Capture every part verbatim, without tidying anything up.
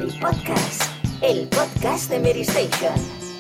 El podcast, el podcast de Mary Station.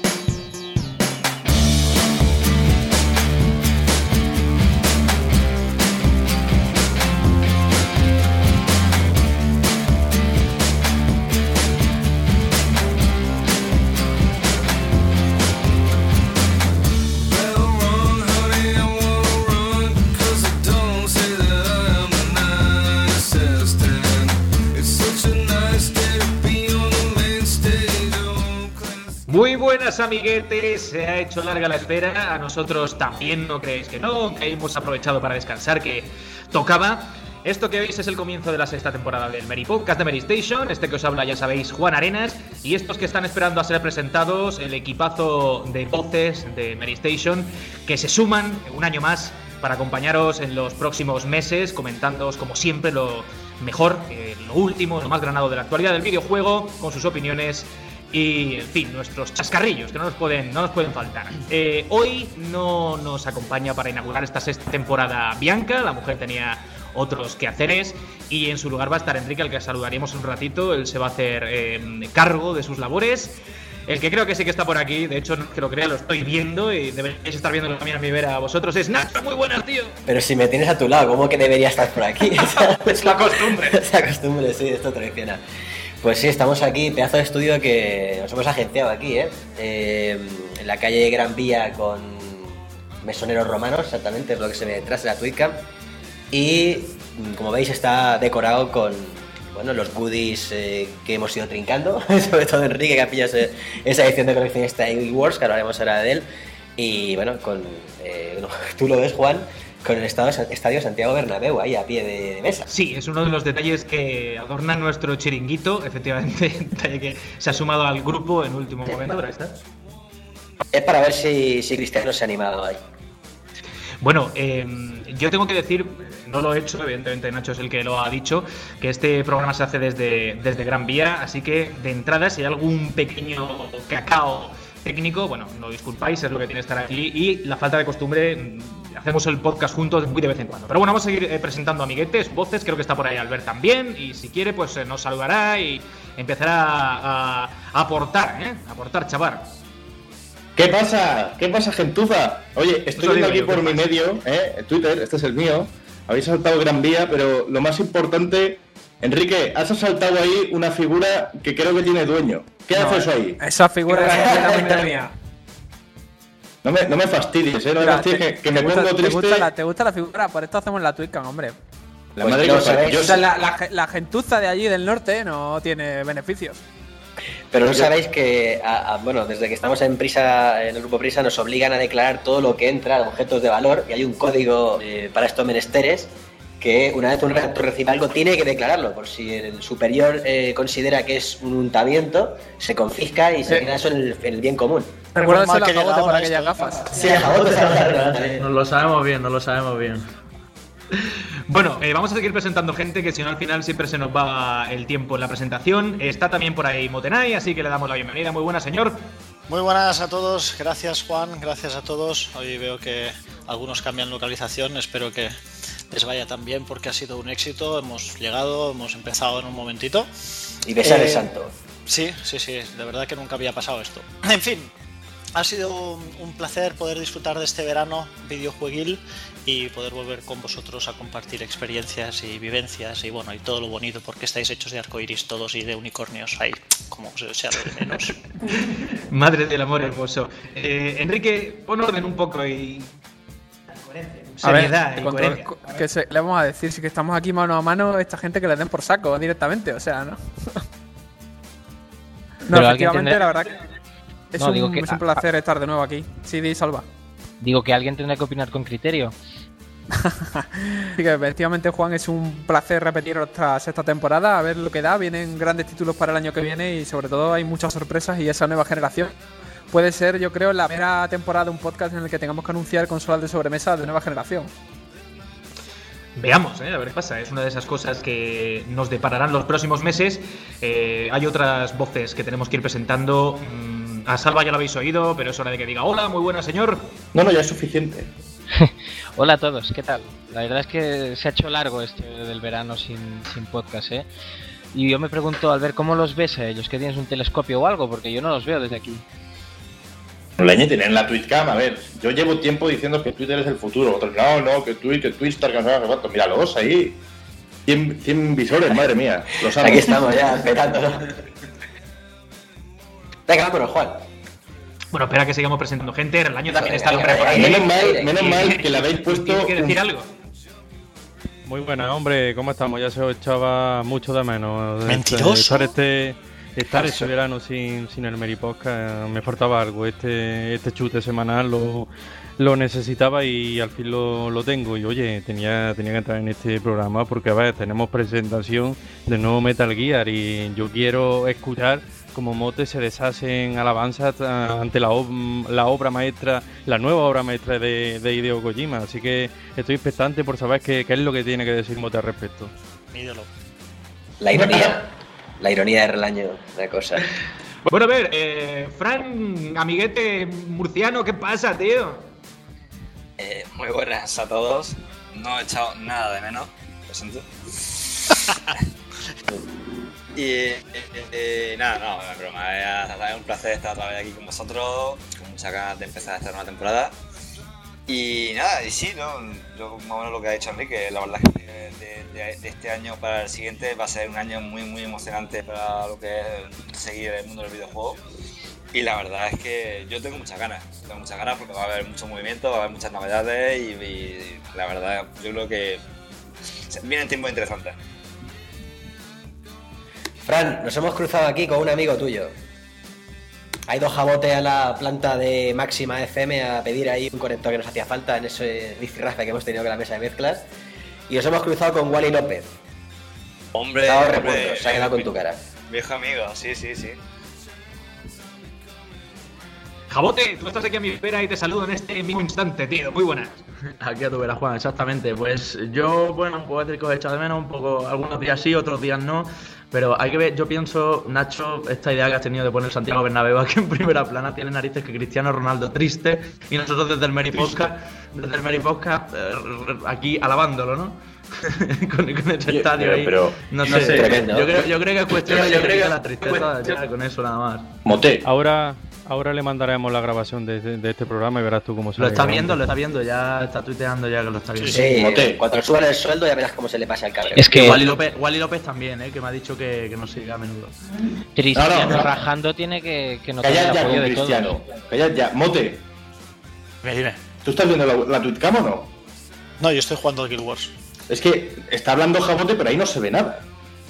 Muy buenas, amiguetes, se ha hecho larga la espera, a nosotros también, no creéis que no, que hemos aprovechado para descansar, que tocaba. Esto que veis es el comienzo de la sexta temporada del Mary Podcast de Mary Station, este que os habla, ya sabéis, Juan Arenas, y estos que están esperando a ser presentados, el equipazo de voces de Mary Station, que se suman un año más para acompañaros en los próximos meses, comentándoos como siempre lo mejor, eh, lo último, lo más granado de la actualidad del videojuego, con sus opiniones y, en fin, nuestros chascarrillos que no nos pueden, no nos pueden faltar. Eh, hoy no nos acompaña para inaugurar esta sexta temporada Bianca, la mujer tenía otros quehaceres, y en su lugar va a estar Enrique, al que saludaríamos un ratito. Él se va a hacer eh, cargo de sus labores. El que creo que sí que está por aquí, de hecho, no que lo crea, lo estoy viendo y deberíais estar viendo también a mi vera a vosotros, es Nacho. Muy buenas, tío. Pero si me tienes a tu lado, ¿cómo que debería estar por aquí? Es la costumbre. Es la costumbre, sí, esto tradicional. Pues sí, estamos aquí, pedazo de estudio que nos hemos agenciado aquí, ¿eh? eh en la calle Gran Vía con mesoneros romanos, exactamente, es lo que se ve detrás de la Twitcam. Y como veis está decorado con, bueno, los goodies eh, que hemos ido trincando, sobre todo Enrique, que ha pillado ese, esa edición de coleccionista Evil Wars, que hablaremos ahora de él. Y bueno, con eh, tú lo ves, Juan, con el Estadio Santiago Bernabéu ahí a pie de, de mesa. Sí, es uno de los detalles que adornan nuestro chiringuito, efectivamente, detalle que se ha sumado al grupo en último momento. Pero ahí está. Es para ver si, si Cristiano se ha animado ahí. Bueno, eh, yo tengo que decir, no lo he hecho, evidentemente Nacho es el que lo ha dicho, que este programa se hace desde, desde Gran Vía, así que de entrada, si hay algún pequeño cacao técnico, bueno, no disculpáis, es lo que tiene estar aquí, y la falta de costumbre, hacemos el podcast juntos muy de vez en cuando. Pero bueno, vamos a seguir eh, presentando amiguetes, voces, creo que está por ahí Albert también, y si quiere, pues eh, nos saludará y empezará a, a, a aportar, ¿eh? A aportar, chaval. ¿Qué pasa? ¿Qué pasa, gentuza? Oye, estoy viendo aquí por mi medio, ¿eh? Twitter, este es el mío. Habéis saltado Gran Vía, pero lo más importante, Enrique, has saltado ahí una figura que creo que tiene dueño. ¿Qué no, hace eso ahí? Esa figura es completamente mía. No me, no me fastidies, ¿eh? No Mira, me fastidies te, que, que me gusta, pongo triste. ¿te gusta, la, ¿Te gusta la figura? Por esto hacemos la Twitcam, hombre. La pues madre que sabéis. Yo... O sea, la, la, la gentuza de allí del norte no tiene beneficios. Pero no sabéis que, a, a, bueno, desde que estamos en Prisa, en el grupo Prisa, nos obligan a declarar todo lo que entra, objetos de valor, y hay un código eh, para estos menesteres que una vez un reactor recibe algo tiene que declararlo, por si el superior eh, considera que es un untamiento, se confisca y se queda eso en el, en el bien común. ¿Recuerdas el jabote para aquellas gafas? Sí, el jabote. Nos lo sabemos bien, nos lo sabemos bien. Bueno, eh, vamos a seguir presentando gente, que si no al final siempre se nos va el tiempo en la presentación. Está también por ahí Motenay, así que le damos la bienvenida. Muy buena, señor. Muy buenas a todos, gracias Juan, gracias a todos. Hoy veo que algunos cambian localización, espero que les vaya tan bien porque ha sido un éxito. Hemos llegado, hemos empezado en un momentito. Y besar eh, el santo. Sí, sí, sí, de verdad que nunca había pasado esto. En fin, ha sido un placer poder disfrutar de este verano videojueguil y poder volver con vosotros a compartir experiencias y vivencias y bueno, y todo lo bonito, porque estáis hechos de arcoiris todos y de unicornios ahí, como se sea lo de menos. Madre del amor hermoso. Eh, Enrique, pon orden un poco y... seriedad y coherencia. Que se, le vamos a decir, si que estamos aquí mano a mano, a esta gente que le den por saco directamente, o sea, ¿no? No, efectivamente, tiene... la verdad que es, no, un, digo que... es un placer ah, estar de nuevo aquí. Sí, di, Salva. Digo que alguien tendrá que opinar con criterio. Así que efectivamente, Juan, es un placer repetir otra sexta temporada, a ver lo que da. Vienen grandes títulos para el año que viene y sobre todo hay muchas sorpresas y esa nueva generación puede ser, yo creo, la primera temporada de un podcast en el que tengamos que anunciar consolas de sobremesa de nueva generación. Veamos, ¿eh? A ver qué pasa. Es una de esas cosas que nos depararán los próximos meses. Eh, hay otras voces que tenemos que ir presentando. A Salva ya lo habéis oído, pero es hora de que diga hola, muy buena, señor. No, no, ya es suficiente. Hola a todos, ¿qué tal? La verdad es que se ha hecho largo este del verano sin, sin podcast, ¿eh? Y yo me pregunto, Albert, ¿cómo los ves a ellos? ¿Que tienes un telescopio o algo? Porque yo no los veo desde aquí. Leñe, tienen la Twitchcam, a ver, yo llevo tiempo diciendo que Twitter es el futuro, otros no, no, que Twitch, que Twitch está cansado, no sé cuánto, míralos ahí, cien, cien visores, madre mía, los amo. Aquí estamos ya, petándolo. Venga, vámonos, Juan. Bueno, espera que sigamos presentando gente, el año también Venga, está el hombre venga, por ahí. Menos mal, menos mal que le habéis puesto... ¿Tienes que decir un- algo? Muy buena, hombre, ¿cómo estamos? Ya se os echaba mucho de menos. Mentiroso. Estar este, estar este verano sin, sin el Meripodcast, me faltaba algo. Este, este chute semanal lo, lo necesitaba y al fin lo, lo tengo. Y oye, tenía, tenía que entrar en este programa porque a ver, tenemos presentación del nuevo Metal Gear y yo quiero escuchar como Mote se deshace en alabanzas ante la, ob- la obra maestra, la nueva obra maestra de, de Hideo Kojima. Así que estoy expectante por saber qué, qué es lo que tiene que decir Mote al respecto. Mídelo. La ironía. La ironía del año, una cosa. Bueno, a ver, eh, Fran, amiguete murciano, ¿qué pasa, tío? Eh, muy buenas a todos. No he echado nada de menos, lo siento. y eh, eh, nada, no, es broma. Es, es un placer estar otra vez aquí con vosotros, con muchas ganas de empezar esta nueva temporada. Y nada, y sí, ¿no? Yo más o menos lo que ha dicho Enrique, la verdad es que de, de, de este año para el siguiente va a ser un año muy muy emocionante para lo que es seguir el mundo del videojuego. Y la verdad es que yo tengo muchas ganas, tengo muchas ganas porque va a haber mucho movimiento, va a haber muchas novedades y, y la verdad yo creo que vienen tiempos interesantes. Fran, nos hemos cruzado aquí con un amigo tuyo. Ha ido Jabote a la planta de Máxima F M a pedir ahí un conector que nos hacía falta en ese rifirrafe que hemos tenido con la mesa de mezclas. Y nos hemos cruzado con Wally López. Hombre, Dado hombre, recuerdos, se ha quedado con tu cara. Viejo amigo, sí, sí, sí. Jabote, tú estás aquí a mi espera y te saludo en este mismo instante, tío. Muy buenas. Aquí a tu vera, Juan, exactamente. Pues yo, bueno, puedo decir que os he echado de menos un poco, algunos días sí, otros días no. Pero hay que ver, yo pienso, Nacho, esta idea que has tenido de poner Santiago Bernabéu aquí en primera plana tiene narices que Cristiano Ronaldo triste y nosotros desde el Meripodcast, desde el Meripodcast eh, aquí alabándolo, ¿no? con, con ese Yo- estadio pero- ahí. pero- no no sé, sé, tremendo. yo, creo, yo creo que es cuestión de Yo creo que que- la tristeza ya con eso nada más. Mote, Ahora, ahora le mandaremos la grabación de, de- de este programa y verás tú cómo se Lo está viendo, lo está viendo, ya está tuiteando ya que lo está viendo. Sí, Mote. cuando suban el sueldo ya verás cómo se le pasa el cabrón. Es que Wally López, Wally López también, eh, que me ha dicho que, que no sigue a menudo. Cristiano No, no. rajando tiene que, que notar el callad ya apoyo con de Cristiano, todos. callad ya. Mote, Dime, dime. ¿tú estás viendo la, la Twitchcam o no? No, yo estoy jugando a Guild Wars. Es que está hablando Jabote, pero ahí no se ve nada.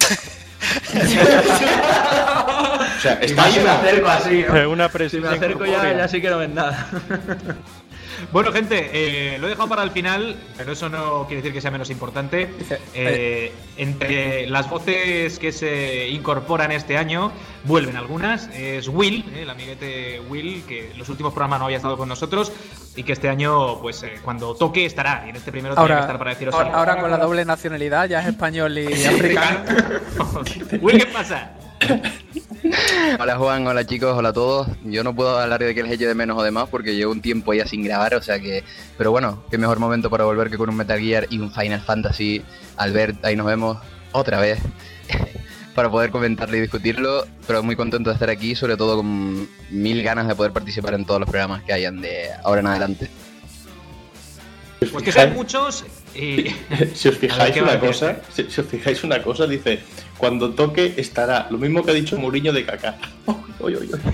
O sea, está ahí Si me una- acerco así, ¿no? Es una Si presión me acerco ya, corpórea. ya sí que no ven nada. Bueno, gente, eh, lo he dejado para el final, pero eso no quiere decir que sea menos importante. Eh, entre las voces que se incorporan este año, vuelven algunas. Es Will, eh, el amiguete Will, que en los últimos programas no había estado con nosotros y que este año, pues eh, cuando toque, estará. Y en este primero tiene que Ahora, estar para deciros ahora, algo. ahora con la doble nacionalidad, ya es español y africano. Will, ¿qué pasa? Hola Juan, hola chicos, hola a todos. Yo no puedo hablar de que les eche de menos o demás porque llevo un tiempo ya sin grabar, o sea que... Pero bueno, qué mejor momento para volver que con un Metal Gear y un Final Fantasy. Albert, ahí nos vemos otra vez para poder comentarlo y discutirlo, pero muy contento de estar aquí, sobre todo con mil ganas de poder participar en todos los programas que hayan de ahora en adelante. Pues que son muchos y... Si os A ver, fijáis ¿qué va a una decir? cosa, si, si os fijáis una cosa, dice, cuando toque estará, lo mismo que ha dicho Mourinho de Kaká. Uy, uy, uy.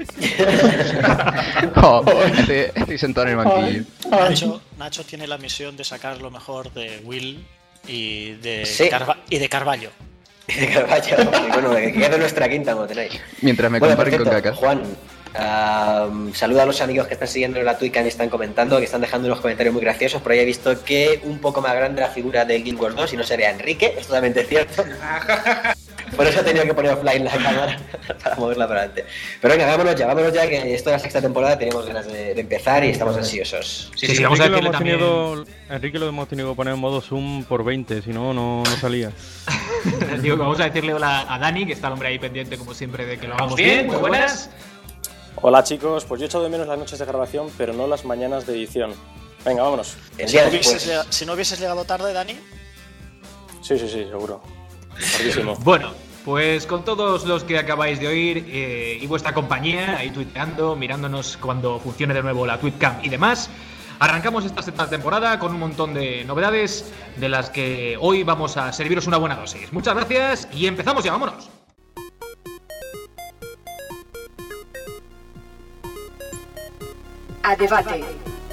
Oh, estoy, estoy sentado en el banquillo. Nacho, Nacho tiene la misión de sacar lo mejor de Will y de, Sí. Carva- y de Carvalho. De Carvalho. Y bueno, que quede nuestra quinta, como tenéis. Mientras me Bueno, por comparen con cierto, Kaká. Juan, um, saluda a los amigos que están siguiendo la Twitch y están comentando, que están dejando unos comentarios muy graciosos. Por ahí he visto que un poco más grande la figura del Guild Wars dos y no se ve a Enrique, es totalmente cierto. Por eso he tenido que poner offline la cámara para moverla para adelante. Pero venga, vámonos ya, vámonos ya, que esto es la sexta temporada, tenemos ganas de, de empezar y estamos ansiosos. Sí, sí, vamos a Enrique, lo decirle hemos también... tenido, Enrique lo hemos tenido que poner en modo Zoom por veinte, si no, no, no salía. Digo que vamos a decirle hola a Dani, que está el hombre ahí pendiente como siempre de que lo hagamos bien. Muy buenas. Hola chicos, pues yo he echado de menos las noches de grabación, pero no las mañanas de edición. Venga, vámonos. El Si día no, hubieses después. llega- si no hubieses llegado tarde, Dani, Sí, sí, sí, seguro. Tardísimo. Bueno, Pues con todos los que acabáis de oír eh, y vuestra compañía, ahí tuiteando, mirándonos cuando funcione de nuevo la Twitcam y demás, arrancamos esta sexta temporada con un montón de novedades de las que hoy vamos a serviros una buena dosis. Muchas gracias y empezamos ya, vámonos. A debate.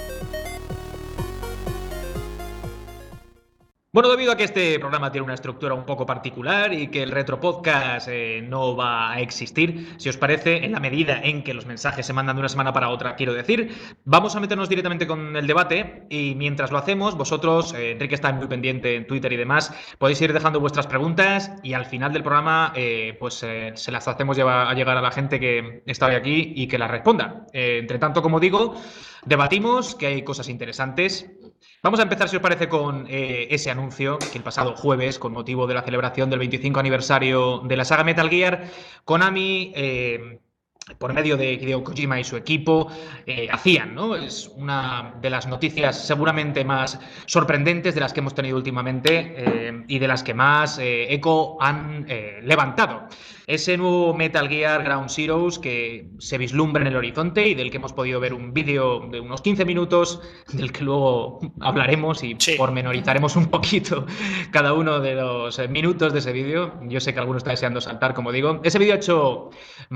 Bueno, debido a que este programa tiene una estructura un poco particular y que el retro podcast eh, no va a existir, si os parece, en la medida en que los mensajes se mandan de una semana para otra, quiero decir, vamos a meternos directamente con el debate y mientras lo hacemos, vosotros, eh, Enrique está muy pendiente en Twitter y demás, podéis ir dejando vuestras preguntas y al final del programa eh, pues eh, se las hacemos llevar, a llegar a la gente que está hoy aquí y que las responda. Eh, entre tanto, como digo, debatimos, que hay cosas interesantes. Vamos a empezar, si os parece, con eh, ese anuncio que el pasado jueves, con motivo de la celebración del veinticinco aniversario de la saga Metal Gear, Konami, eh, por medio de Hideo Kojima y su equipo, eh, hacían, ¿no? Es una de las noticias seguramente más sorprendentes de las que hemos tenido últimamente eh, y de las que más eh, eco han eh, levantado. Ese nuevo Metal Gear Ground Zeroes que se vislumbra en el horizonte y del que hemos podido ver un vídeo de unos quince minutos, del que luego hablaremos y sí. pormenorizaremos un poquito cada uno de los minutos de ese vídeo. Yo sé que alguno está deseando saltar, como digo. Ese vídeo ha hecho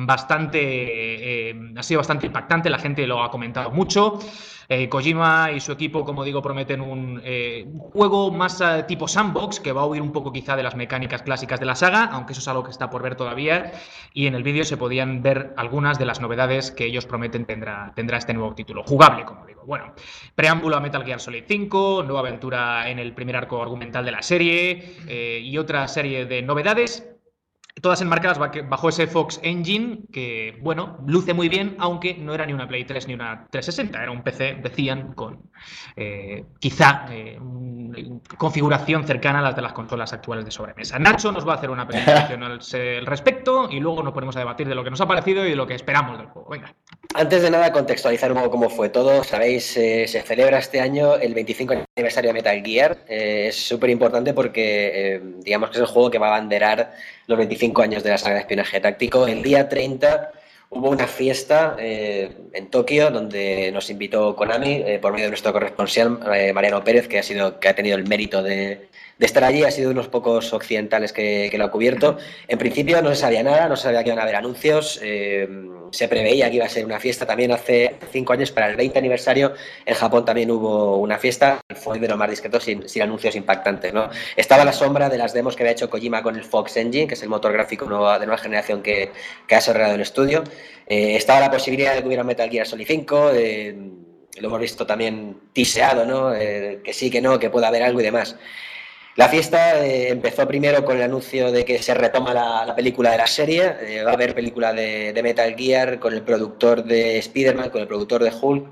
bastante, eh, ha sido bastante impactante, la gente lo ha comentado mucho. Eh, Kojima y su equipo, como digo, prometen un eh, juego más uh, tipo sandbox, que va a huir un poco quizá de las mecánicas clásicas de la saga, aunque eso es algo que está por ver todavía, y en el vídeo se podían ver algunas de las novedades que ellos prometen tendrá, tendrá este nuevo título, jugable, como digo. Bueno, preámbulo a Metal Gear Solid cinco, nueva aventura en el primer arco argumental de la serie eh, y otra serie de novedades. Todas enmarcadas bajo ese Fox Engine que, bueno, luce muy bien, aunque no era ni una Play tres ni una trescientos sesenta. Era un P C, decían, con eh, quizá eh, configuración cercana a las de las consolas actuales de sobremesa. Nacho nos va a hacer una presentación al respecto y luego nos ponemos a debatir de lo que nos ha parecido y de lo que esperamos del juego. Venga. Antes de nada, contextualizar un poco cómo fue todo. Sabéis, eh, se celebra este año el veinticinco aniversario de Metal Gear. Eh, es súper importante porque, eh, digamos que es el juego que va a abanderar los veinticinco años de la saga de espionaje táctico. El día treinta hubo una fiesta eh, en Tokio donde nos invitó Konami eh, por medio de nuestro corresponsal eh, Mariano Pérez, que ha sido que ha tenido el mérito de, de estar allí. Ha sido unos pocos occidentales que, que lo ha cubierto. En principio no se sabía nada, no se sabía que iban a haber anuncios. Eh, se preveía que iba a ser una fiesta. También hace cinco años, para el veinte aniversario, en Japón también hubo una fiesta. Fue de lo más discreto, sin, sin anuncios impactantes, ¿no? Estaba a la sombra de las demos que había hecho Kojima con el Fox Engine, que es el motor gráfico nueva, de nueva generación que, que ha desarrollado el estudio. Eh, estaba la posibilidad de que hubiera un Metal Gear Solid cinco. Eh, lo hemos visto también tiseado, ¿no? Eh, que sí, que no, que pueda haber algo y demás. La fiesta eh, empezó primero con el anuncio de que se retoma la, la película de la serie. Eh, va a haber película de, de Metal Gear con el productor de Spider-Man, con el productor de Hulk,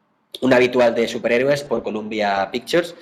un habitual de superhéroes por Columbia Pictures.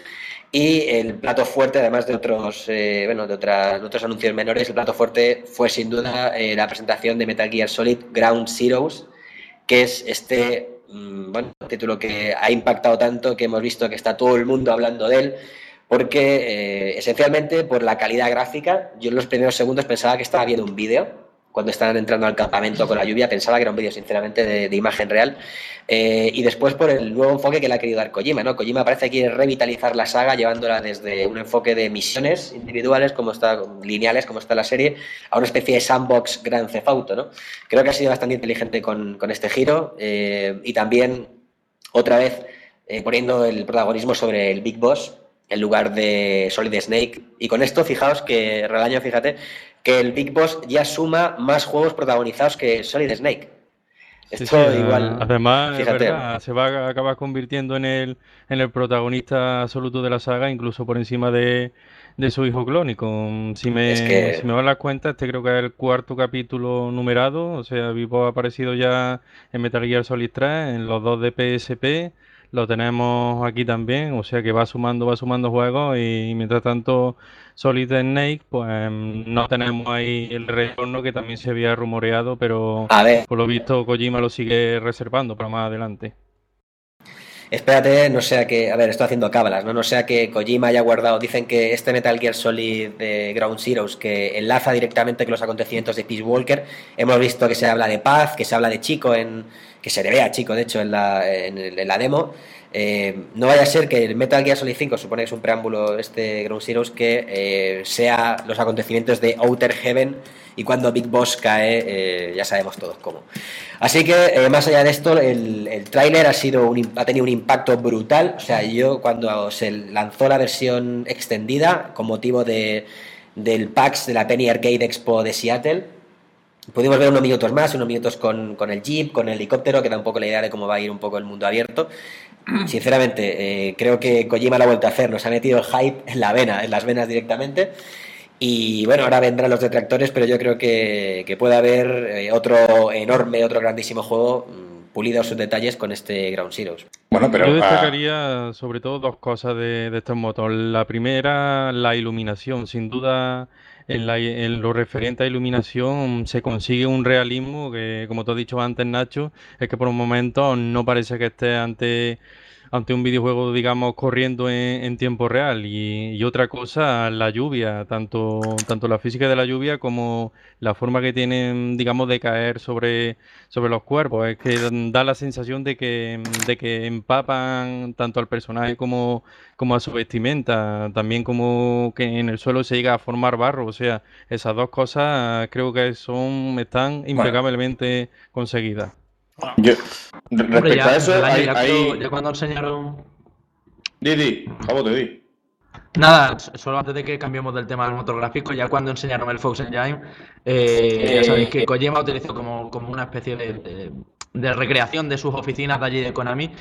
Y el plato fuerte, además de otros, eh, bueno, de, otras, de otros anuncios menores, el plato fuerte fue sin duda eh, la presentación de Metal Gear Solid Ground Zeroes, que es este mmm, bueno, título que ha impactado tanto, que hemos visto que está todo el mundo hablando de él. Porque eh, esencialmente por la calidad gráfica, yo en los primeros segundos pensaba que estaba viendo un vídeo. Cuando estaban entrando al campamento con la lluvia pensaba que era un vídeo sinceramente de, de imagen real. Eh, y después por el nuevo enfoque que le ha querido dar Kojima, ¿no? Kojima parece que quiere revitalizar la saga llevándola desde un enfoque de misiones individuales, como está, lineales, como está la serie, a una especie de sandbox Grand Theft Auto, ¿no? Creo que ha sido bastante inteligente con, con este giro eh, y también otra vez eh, poniendo el protagonismo sobre el Big Boss en lugar de Solid Snake. Y con esto, fijaos que, Relaño, fíjate, que el Big Boss ya suma más juegos protagonizados que Solid Snake. Esto sí, sí, igual... Además, fíjate. Es verdad, se va a acabar convirtiendo en el, en el protagonista absoluto de la saga, incluso por encima de, de su hijo clónico. Si me, Es que- si me van las cuentas, este creo que es el cuarto capítulo numerado. O sea, Vivo ha aparecido ya en Metal Gear Solid tres, en los dos de P S P. Lo tenemos aquí también, o sea que va sumando, va sumando juegos y mientras tanto Solid Snake, pues no tenemos ahí el retorno que también se había rumoreado, pero A ver. por lo visto Kojima lo sigue reservando para más adelante. espérate, no sea que, a ver, estoy haciendo cábalas, ¿no? No sea que Kojima haya guardado, dicen que este Metal Gear Solid de Ground Zeroes, que enlaza directamente con los acontecimientos de Peace Walker, hemos visto que se habla de paz, que se habla de Chico, en que se le ve a Chico, de hecho, en la, en, en la demo. Eh, no vaya a ser que el Metal Gear Solid cinco, supone que es un preámbulo este Ground Zeroes, que eh, sea los acontecimientos de Outer Heaven, y cuando Big Boss cae, eh, ya sabemos todos cómo. Así que, eh, más allá de esto, el, el tráiler ha sido un, ha tenido un impacto brutal. O sea, yo cuando se lanzó la versión extendida con motivo de, del PAX de la Penny Arcade Expo de Seattle, pudimos ver unos minutos más, unos minutos con, con el Jeep, con el helicóptero, que da un poco la idea de cómo va a ir un poco el mundo abierto. Sinceramente, eh, creo que Kojima lo ha vuelto a hacer, nos ha metido el hype en la vena, en las venas directamente. Y bueno, ahora vendrán los detractores, pero yo creo que, que puede haber eh, otro enorme, otro grandísimo juego, mmm, pulido sus detalles con este Ground Zeroes. Bueno, pero yo destacaría uh... sobre todo dos cosas de, de este motor. La primera, la iluminación. Sin duda, en, la, en lo referente a iluminación se consigue un realismo que, como tú has dicho antes, Nacho, es que por un momento no parece que esté ante... ante un videojuego, digamos, corriendo en, en tiempo real. Y, y otra cosa, la lluvia, tanto, tanto la física de la lluvia como la forma que tienen, digamos, de caer sobre, sobre los cuerpos. Es que da la sensación de que, de que empapan tanto al personaje como, como a su vestimenta, también como que en el suelo se llega a formar barro. O sea, esas dos cosas creo que son están impecablemente bueno. conseguidas. Yo, respecto Hombre, ya, a eso, año, hay, ya, hay... cuando, ya cuando enseñaron... Di, di, vamos, te di. Nada, solo antes de que cambiemos del tema del motor gráfico, ya cuando enseñaron el Fox Engine, eh, ya sabéis que Kojima utilizó como, como una especie de, de, de recreación de sus oficinas de allí de Konami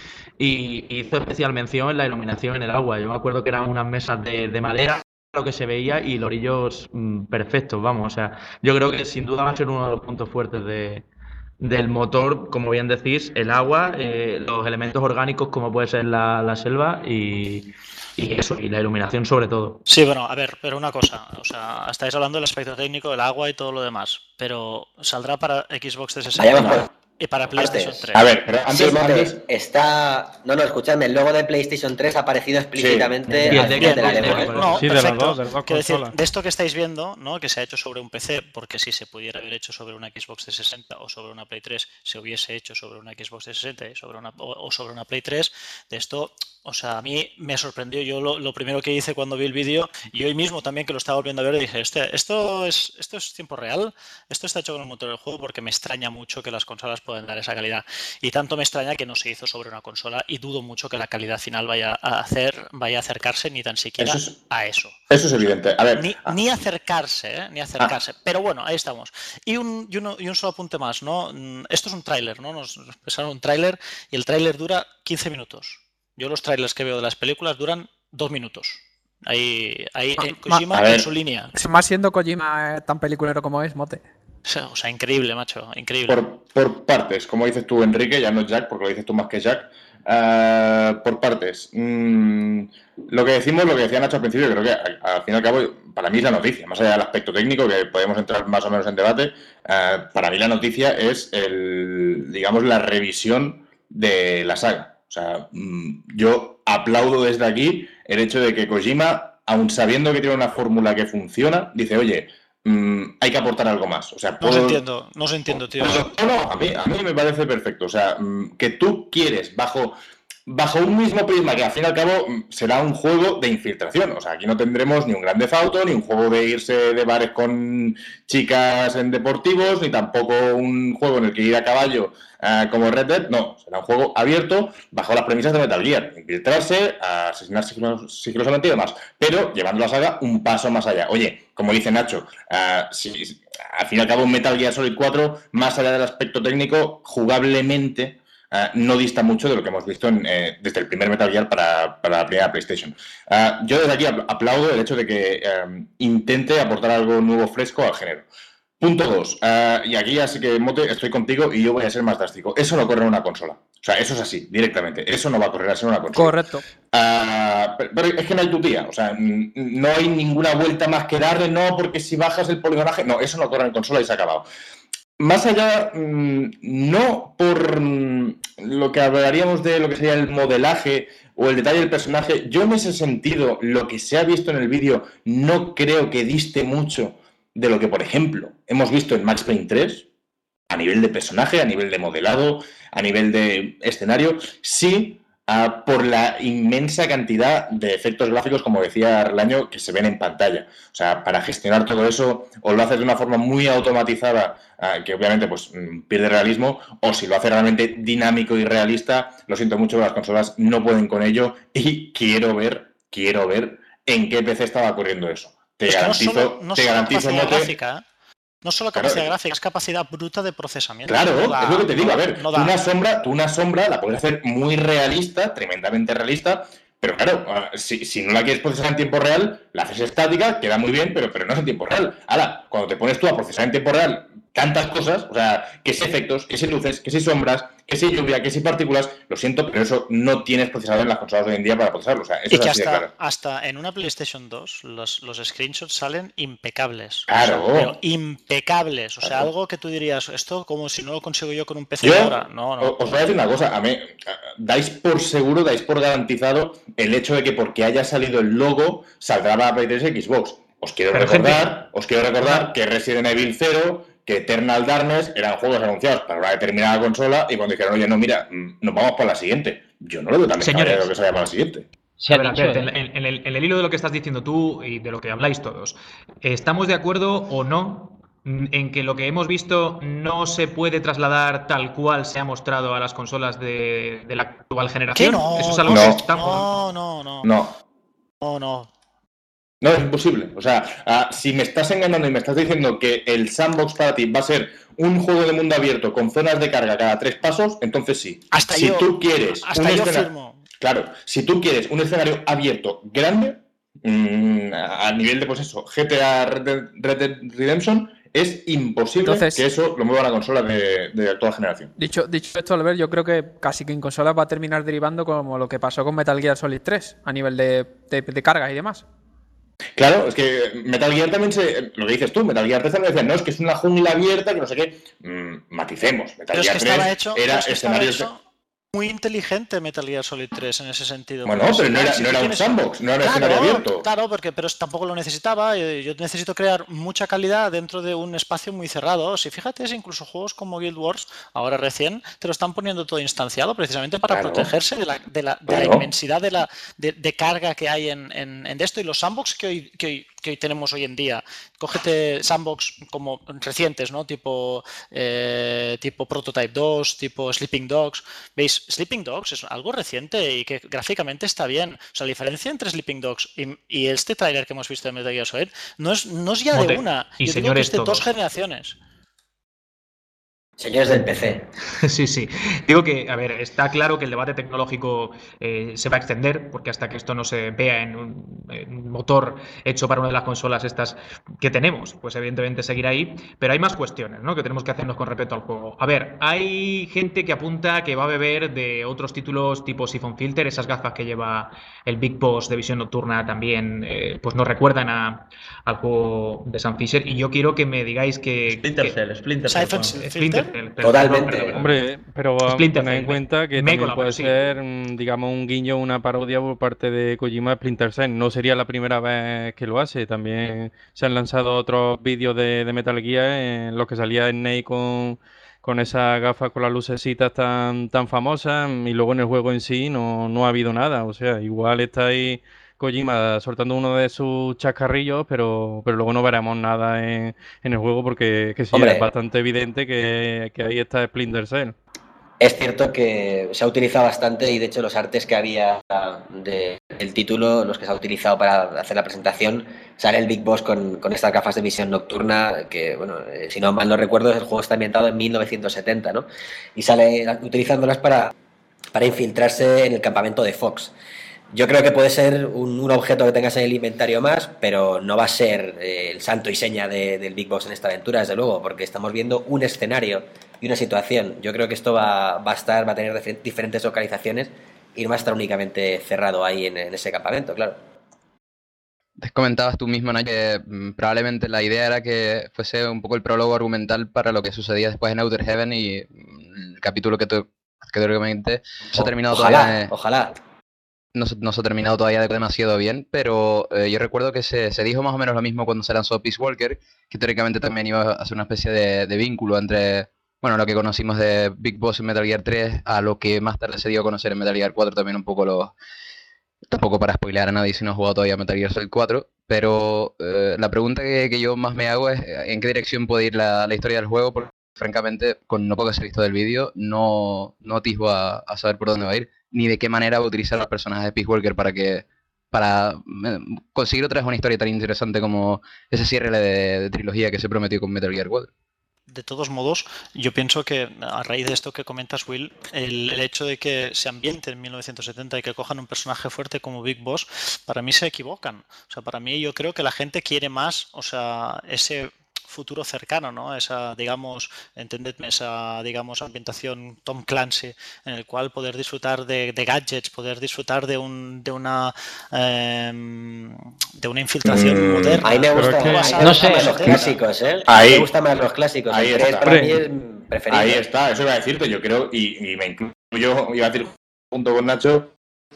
y hizo especial mención en la iluminación en el agua. Yo me acuerdo que eran unas mesas de, de madera, lo que se veía, y lorillos mmm, perfectos, vamos. O sea, yo creo que sin duda va a ser uno de los puntos fuertes de... del motor, como bien decís, el agua, eh, los elementos orgánicos como puede ser la, la selva y, y eso, y la iluminación sobre todo. Sí, bueno, a ver, pero una cosa, o sea, estáis hablando del aspecto técnico, del agua y todo lo demás, pero ¿saldrá para Xbox trescientos sesenta y para PlayStation tres? A ver, pero antes, sí, antes... está... No, no, escuchadme, el logo de PlayStation tres ha aparecido explícitamente sí. bien, al bien, bien, de la demo. ¿eh? No, sí, perfecto. de las dos, de las dos Quiero decir, consolas. de esto que estáis viendo, ¿no? Que se ha hecho sobre un P C, porque si se pudiera haber hecho sobre una Xbox trescientos sesenta o sobre una Play tres, se hubiese hecho sobre una Xbox trescientos sesenta y sobre una, o, o sobre una Play tres. De esto, o sea, a mí me sorprendió. Yo lo, lo primero que hice cuando vi el vídeo, y hoy mismo también que lo estaba volviendo a ver, dije, este, esto es esto es tiempo real, esto está hecho con el motor del juego, porque me extraña mucho que las consolas puedan dar esa calidad. Y tanto me extraña que no se hizo sobre una consola, y dudo mucho que la calidad final vaya a hacer, vaya a acercarse ni tan siquiera eso es, a eso. Eso es evidente. A ver, ni, ah. ni acercarse, ¿eh? Ni acercarse. Ah. Pero bueno, ahí estamos. Y un, y, uno, y un solo apunte más, ¿no? Esto es un tráiler, ¿no? Nos, nos pasaron un tráiler y el tráiler dura quince minutos. Yo los trailers que veo de las películas duran dos minutos. Ahí, ahí eh, Kojima en su línea. Más siendo Kojima tan peliculero como es, mote. O sea, increíble, macho, increíble. Por, por partes, como dices tú, Enrique, ya no Jack, porque lo dices tú más que Jack. Uh, por partes. Mm, lo que decimos, lo que decía Nacho al principio, creo que al, al fin y al cabo, para mí es la noticia, más allá del aspecto técnico, que podemos entrar más o menos en debate, uh, para mí la noticia es, el, digamos, la revisión de la saga. O sea, mm, yo aplaudo desde aquí el hecho de que Kojima, aun sabiendo que tiene una fórmula que funciona, dice, oye, Mm, hay que aportar algo más. O sea, puedo... No os entiendo, no os entiendo, tío. No, no, a mí, a mí me parece perfecto. O sea, que tú quieres, bajo, bajo un mismo prisma, que al fin y al cabo será un juego de infiltración. O sea, aquí no tendremos ni un Grand Theft Auto, ni un juego de irse de bares con chicas en deportivos, ni tampoco un juego en el que ir a caballo uh, como Red Dead. No, será un juego abierto bajo las premisas de Metal Gear. Infiltrarse, asesinar sigilosamente y demás. Pero llevando la saga un paso más allá. Oye, como dice Nacho, uh, si, al fin y al cabo Metal Gear Solid cuatro, más allá del aspecto técnico, jugablemente uh, no dista mucho de lo que hemos visto en, eh, desde el primer Metal Gear para, para la primera PlayStation. Uh, yo desde aquí aplaudo el hecho de que um, intente aportar algo nuevo, fresco al género. Punto dos, uh, y aquí ya sí que, Mote, estoy contigo y yo voy a ser más drástico. Eso no corre en una consola. O sea, eso es así, directamente. Eso no va a correr así en una consola. Correcto. Uh, pero, pero es que no hay tu tía. O sea, no hay ninguna vuelta más que darle, no, porque si bajas el poligonaje... No, eso no corre en consola y se ha acabado. más allá, mmm, no por mmm, lo que hablaríamos de lo que sería el modelaje o el detalle del personaje, yo en ese sentido, lo que se ha visto en el vídeo no creo que diste mucho de lo que, por ejemplo, hemos visto en Max Payne tres, a nivel de personaje, a nivel de modelado, a nivel de escenario, sí, uh, por la inmensa cantidad de efectos gráficos, como decía Arlaño, que se ven en pantalla. O sea, para gestionar todo eso, o lo haces de una forma muy automatizada, uh, que obviamente pues pierde realismo, o si lo haces realmente dinámico y realista, lo siento mucho, las consolas no pueden con ello, y quiero ver, quiero ver en qué P C estaba ocurriendo eso. Te es garantizo, que no solo, no te solo garantizo, capacidad Mote, gráfica, ¿eh? No solo capacidad claro, gráfica, es capacidad bruta de procesamiento. Claro, no da, es lo que te digo. no, A ver, no tú, una sombra, tú una sombra la puedes hacer muy realista, tremendamente realista, pero claro, si, si no la quieres procesar en tiempo real, la haces estática, queda muy bien, pero, pero no es en tiempo real. Ahora, cuando te pones tú a procesar en tiempo real tantas cosas, o sea, que si efectos, que si luces, que si sombras, que si lluvia, que si partículas, lo siento, pero eso no tienes procesador en las consolas de hoy en día para procesarlo. O sea, eso y es que así hasta, de claro. hasta en una PlayStation dos los, los screenshots salen impecables. Claro. O sea, pero impecables. O sea, Claro. algo que tú dirías, esto como si no lo consigo yo con un P C Yo de ahora. No, no. os voy a decir una cosa, a mí dais por seguro, dais por garantizado el hecho de que porque haya salido el logo saldrá para Play tres y Xbox. Os quiero Pero, recordar, gente, os quiero recordar una- que Resident Evil cero, que Eternal Darkness eran juegos anunciados para una determinada consola y cuando dijeron, oye, no, mira, nos vamos para la siguiente. Yo no lo veo tan descabellado Señores, que se vaya para la siguiente. Se a ha ver, dicho, Albert, en, ¿eh? en- en el, en el hilo de lo que estás diciendo tú y de lo que habláis todos, ¿estamos de acuerdo o no en que lo que hemos visto no se puede trasladar tal cual se ha mostrado a las consolas de, de la actual ¿Qué generación? no? Eso es No, algo no, que estamos... no, no, no. No. No, no. No, es imposible. O sea, uh, si me estás engañando y me estás diciendo que el sandbox para ti va a ser un juego de mundo abierto con zonas de carga cada tres pasos, entonces sí. Hasta si yo, tú quieres hasta un yo escena... firmo. Claro, si tú quieres un escenario abierto grande, mmm, a nivel de, pues eso, G T A Red Dead, Red Dead Redemption, es imposible Entonces, que eso lo mueva a la consola de, de actual generación. Dicho, dicho esto, Albert, yo creo que casi que en consolas va a terminar derivando como lo que pasó con Metal Gear Solid tres, a nivel de, de, de cargas y demás. Claro, es que Metal Gear también se... Lo que dices tú, Metal Gear tres también decían, no, es que es una jungla abierta, que no sé qué. Mm, maticemos. Metal Pero es Gear que estaba tres hecho, era pero es que estaba escenarios... hecho muy inteligente Metal Gear Solid tres en ese sentido. Bueno, Porque pero si no era, si no tú era un tienes- sandbox, no era un Claro, escenario abierto. claro, porque, pero tampoco lo necesitaba. eh, Yo necesito crear mucha calidad dentro de un espacio muy cerrado. Si fíjate, es incluso juegos como Guild Wars, ahora recién, te lo están poniendo todo instanciado precisamente para Claro. protegerse de la, de la, de la Claro. inmensidad de, la, de, de carga que hay en, en, en esto. Y los sandbox que hoy, que, hoy, que hoy tenemos hoy en día, cógete sandbox como recientes, ¿no? Tipo, eh, tipo Prototype dos, tipo Sleeping Dogs. ¿Veis? Sleeping Dogs es algo reciente y que gráficamente está bien. O sea, la diferencia entre Sleeping Dogs y, y este tráiler que hemos visto de Metal Gear Solid no es, no es ya Mote, de una. y Yo digo que señores es de dos todos. generaciones. Señores del P C. Sí, sí. Digo que, a ver, está claro que el debate tecnológico eh, se va a extender, porque hasta que esto no se vea en un, en un motor hecho para una de las consolas estas que tenemos, pues evidentemente seguirá ahí. Pero hay más cuestiones, ¿no?, que tenemos que hacernos con respecto al juego. A ver, hay gente que apunta que va a beber de otros títulos tipo Siphon Filter, esas gafas que lleva el Big Boss de visión nocturna también, eh, pues nos recuerdan a, al juego de Sam Fisher. Y yo quiero que me digáis que... Splinter que- Cell, Splinter Cell. Siphon Juan. Splinter Cell, perdón, Totalmente. perdón, perdón. Hombre, pero vamos a Splinter tener Cell, en me- cuenta que me he también colado, puede pero sí. ser, mm, digamos, un guiño, una parodia por parte de Kojima de Splinter Cell. No sería la primera vez que lo hace. También se han lanzado otros vídeos de, de Metal Gear en los que salía Snake con, con esas gafas con las lucecitas tan, tan famosas, y luego en el juego en sí no, no ha habido nada. O sea, igual está ahí Kojima soltando uno de sus chascarrillos, pero, pero luego no veremos nada en, en el juego porque que sí, Hombre. es bastante evidente que, que ahí está Splinter Cell. Es cierto que se ha utilizado bastante y de hecho los artes que había de- del título, los que se ha utilizado para hacer la presentación, sale el Big Boss con, con estas gafas de visión nocturna que, bueno, eh, si no mal no recuerdo, el juego está ambientado en mil novecientos setenta, ¿no? Y sale utilizándolas para, para infiltrarse en el campamento de Fox. Yo creo que puede ser un, un objeto que tengas en el inventario más, pero no va a ser eh, el santo y seña de, del Big Boss en esta aventura, desde luego, porque estamos viendo un escenario y una situación. Yo creo que esto va, va a estar, va a tener difer- diferentes localizaciones y no va a estar únicamente cerrado ahí en, en ese campamento, claro. Te comentabas tú mismo, Nacho, que mm, probablemente la idea era que fuese un poco el prólogo argumental para lo que sucedía después en Outer Heaven y mm, el capítulo que, tu, que teóricamente se ha terminado Ojalá, todavía... De, ojalá. No, se- no se ha terminado todavía de demasiado bien, pero eh, yo recuerdo que se, se dijo más o menos lo mismo cuando se lanzó Peace Walker, que teóricamente también iba a ser una especie de, de vínculo entre, bueno, lo que conocimos de Big Boss en Metal Gear tres a lo que más tarde se dio a conocer en Metal Gear cuatro, también un poco los... Tampoco para spoilear a nadie si no ha jugado todavía Metal Gear Solid cuatro, pero eh, la pregunta que, que yo más me hago es eh, en qué dirección puede ir la, la historia del juego, porque francamente, con lo poco que se ha visto del vídeo, no, no atisbo a, a saber por dónde va a ir, ni de qué manera va a utilizar los personajes de Peace Walker para que para eh, conseguir otra vez una historia tan interesante como ese cierre de, de trilogía que se prometió con Metal Gear cuatro. De todos modos, yo pienso que a raíz de esto que comentas, Will, el, el hecho de que se ambiente en mil novecientos setenta y que cojan un personaje fuerte como Big Boss, para mí se equivocan. O sea, para mí yo creo que la gente quiere más, o sea, ese futuro cercano, ¿no? Esa, digamos, entendedme, esa, digamos, ambientación Tom Clancy, en el cual poder disfrutar de, de gadgets, poder disfrutar de un de una eh, de una infiltración Mm, moderna. a mí me pero gusta, que- a mí me no gustan sé, más los clásicos, ¿eh? A Ahí- mí me gustan más los clásicos. ahí El tres está. para mí es preferible. Ahí está, eso iba a decirte, yo creo, y, y me incluyo, iba a decir junto con Nacho,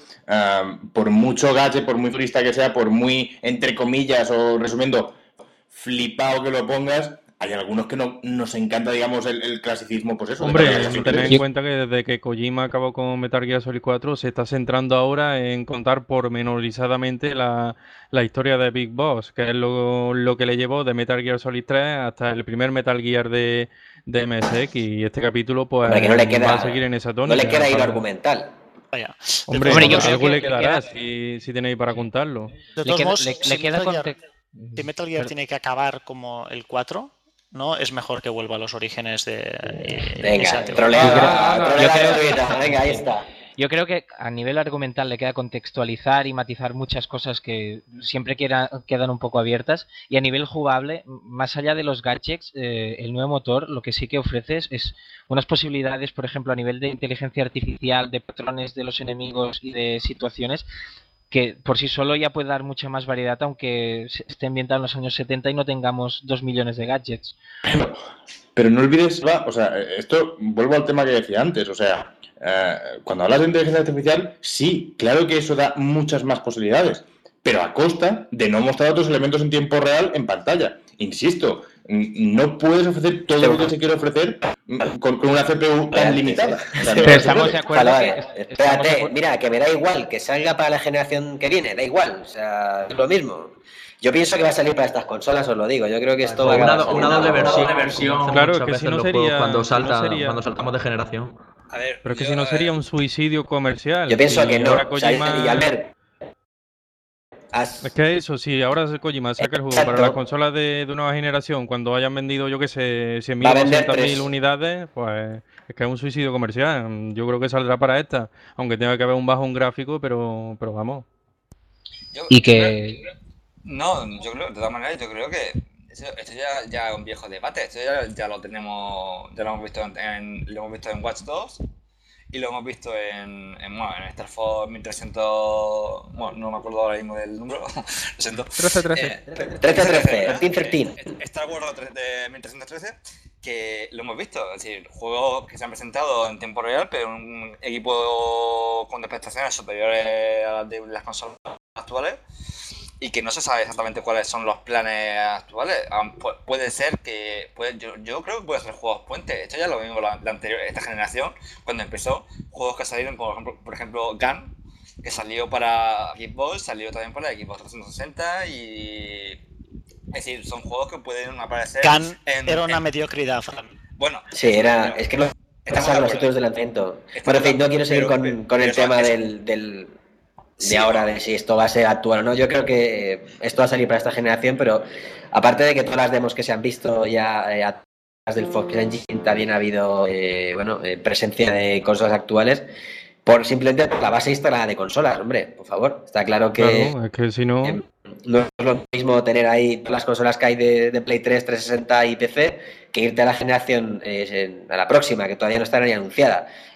um, por mucho gadget, por muy turista que sea, por muy, entre comillas, o resumiendo, flipado que lo pongas, hay algunos que no nos encanta, digamos, el, el clasicismo, pues eso. Hombre, de Metal Gear tened Solid. en cuenta que desde que Kojima acabó con Metal Gear Solid cuatro se está centrando ahora en contar pormenorizadamente la, la historia de Big Boss, que es lo, lo que le llevó de Metal Gear Solid tres hasta el primer Metal Gear de, de M S X, y este capítulo pues Hombre, que no le queda, va a seguir en esa no tónica. le queda hilo para- argumental. Vaya. Hombre, De todos modos, algo le que- quedará queda- si, si tenéis para contarlo. De Le todos queda- modos, le- si le queda Metal Gear, conte- si Metal Gear Pero- tiene que acabar como el cuatro, ¿no? Es mejor que vuelva a los orígenes de... Venga, esa teoría. trolea, Yo creo- trolea yo creo- gratuita. Venga, ahí está. Yo creo que a nivel argumental le queda contextualizar y matizar muchas cosas que siempre queda- quedan un poco abiertas. Y a nivel jugable, m- más allá de los gadgets, eh, el nuevo motor lo que sí que ofrece es, es unas posibilidades, por ejemplo, a nivel de inteligencia artificial, de patrones de los enemigos y de situaciones, que por sí solo ya puede dar mucha más variedad, aunque se- esté ambientado en los años setenta y no tengamos dos millones de gadgets. Pero no olvides, va, o sea, esto, vuelvo al tema que decía antes, o sea, eh, cuando hablas de inteligencia artificial, sí, claro que eso da muchas más posibilidades, pero a costa de no mostrar otros elementos en tiempo real en pantalla. Insisto, n- no puedes ofrecer todo lo que se quiere ofrecer mm, con, con una C P U tan limitada. O sea, no Pero se estamos puede. de acuerdo Vale, que- vale. estamos de Espérate, acuerdo- mira, que me da igual que salga para la generación que viene, da igual, o sea, es lo mismo. Yo pienso que va a salir para estas consolas, os lo digo. Yo creo que esto va a Una, acabar do- saliendo. una doble versión, Claro, claro, es muchas que veces si no los sería- juegos cuando, si no salta, sería- cuando saltamos de generación. A ver, Pero es que yo, si no eh, sería un suicidio comercial. Yo pienso Si que no. ahora O sea, Kojima- y Albert, has- Es que eso, si ahora Kojima saca el juego Exacto. para las consolas de, de nueva generación, cuando hayan vendido, yo que sé, cien mil Va o a vender doscientas mil tres. unidades, pues es que es un suicidio comercial. Yo creo que saldrá para esta, aunque tenga que haber un bajón gráfico, pero, pero vamos. yo- Y yo creo- que... No, yo creo, de todas maneras, yo creo que esto, esto ya, ya es un viejo debate. Esto ya, ya lo tenemos, ya lo hemos visto en, en- lo hemos visto en Watch Dogs y lo hemos visto en, en, bueno, en Star Fox mil trescientos, bueno, no me acuerdo ahora mismo del número, lo siento. trece trece. Eh, trece trece, ¿verdad? trece trece. Eh, Star Wars de mil trescientos trece, que lo hemos visto, es decir, juegos que se han presentado en tiempo real, pero un equipo con prestaciones superiores a las de las consolas actuales, y que no se sabe exactamente cuáles son los planes actuales. Aun pu- puede ser que, puede, yo, yo creo que puede ser juegos puentes. Esto ya lo vimos la, la anterior, esta generación, cuando empezó, juegos que salieron, por ejemplo, por ejemplo Gun, que salió para Xbox, salió también para Xbox trescientos sesenta, y es decir, son juegos que pueden aparecer Khan en, era una en- mediocridad, Fran. bueno, Sí, era. no, Es que lo estamos de pasan los acuerdo. títulos de lanzamiento. Estamos Bueno, en fin, de- no quiero seguir pero- con, pero- con el pero eso- tema eso- del, del- de Sí, ahora, bueno. de si esto va a ser actual o no. Yo creo que eh, esto va a salir para esta generación, pero aparte de que todas las demos que se han visto ya eh, atrás del Fox Engine, también ha habido eh, bueno, eh, presencia de consolas actuales, por simplemente por la base instalada de consolas, hombre, por favor. Está claro que Claro, es que si no... eh, no es lo mismo tener ahí todas las consolas que hay de, de Play tres, trescientos sesenta y P C que irte a la generación, eh, en- a la próxima, que todavía no está ni anunciada.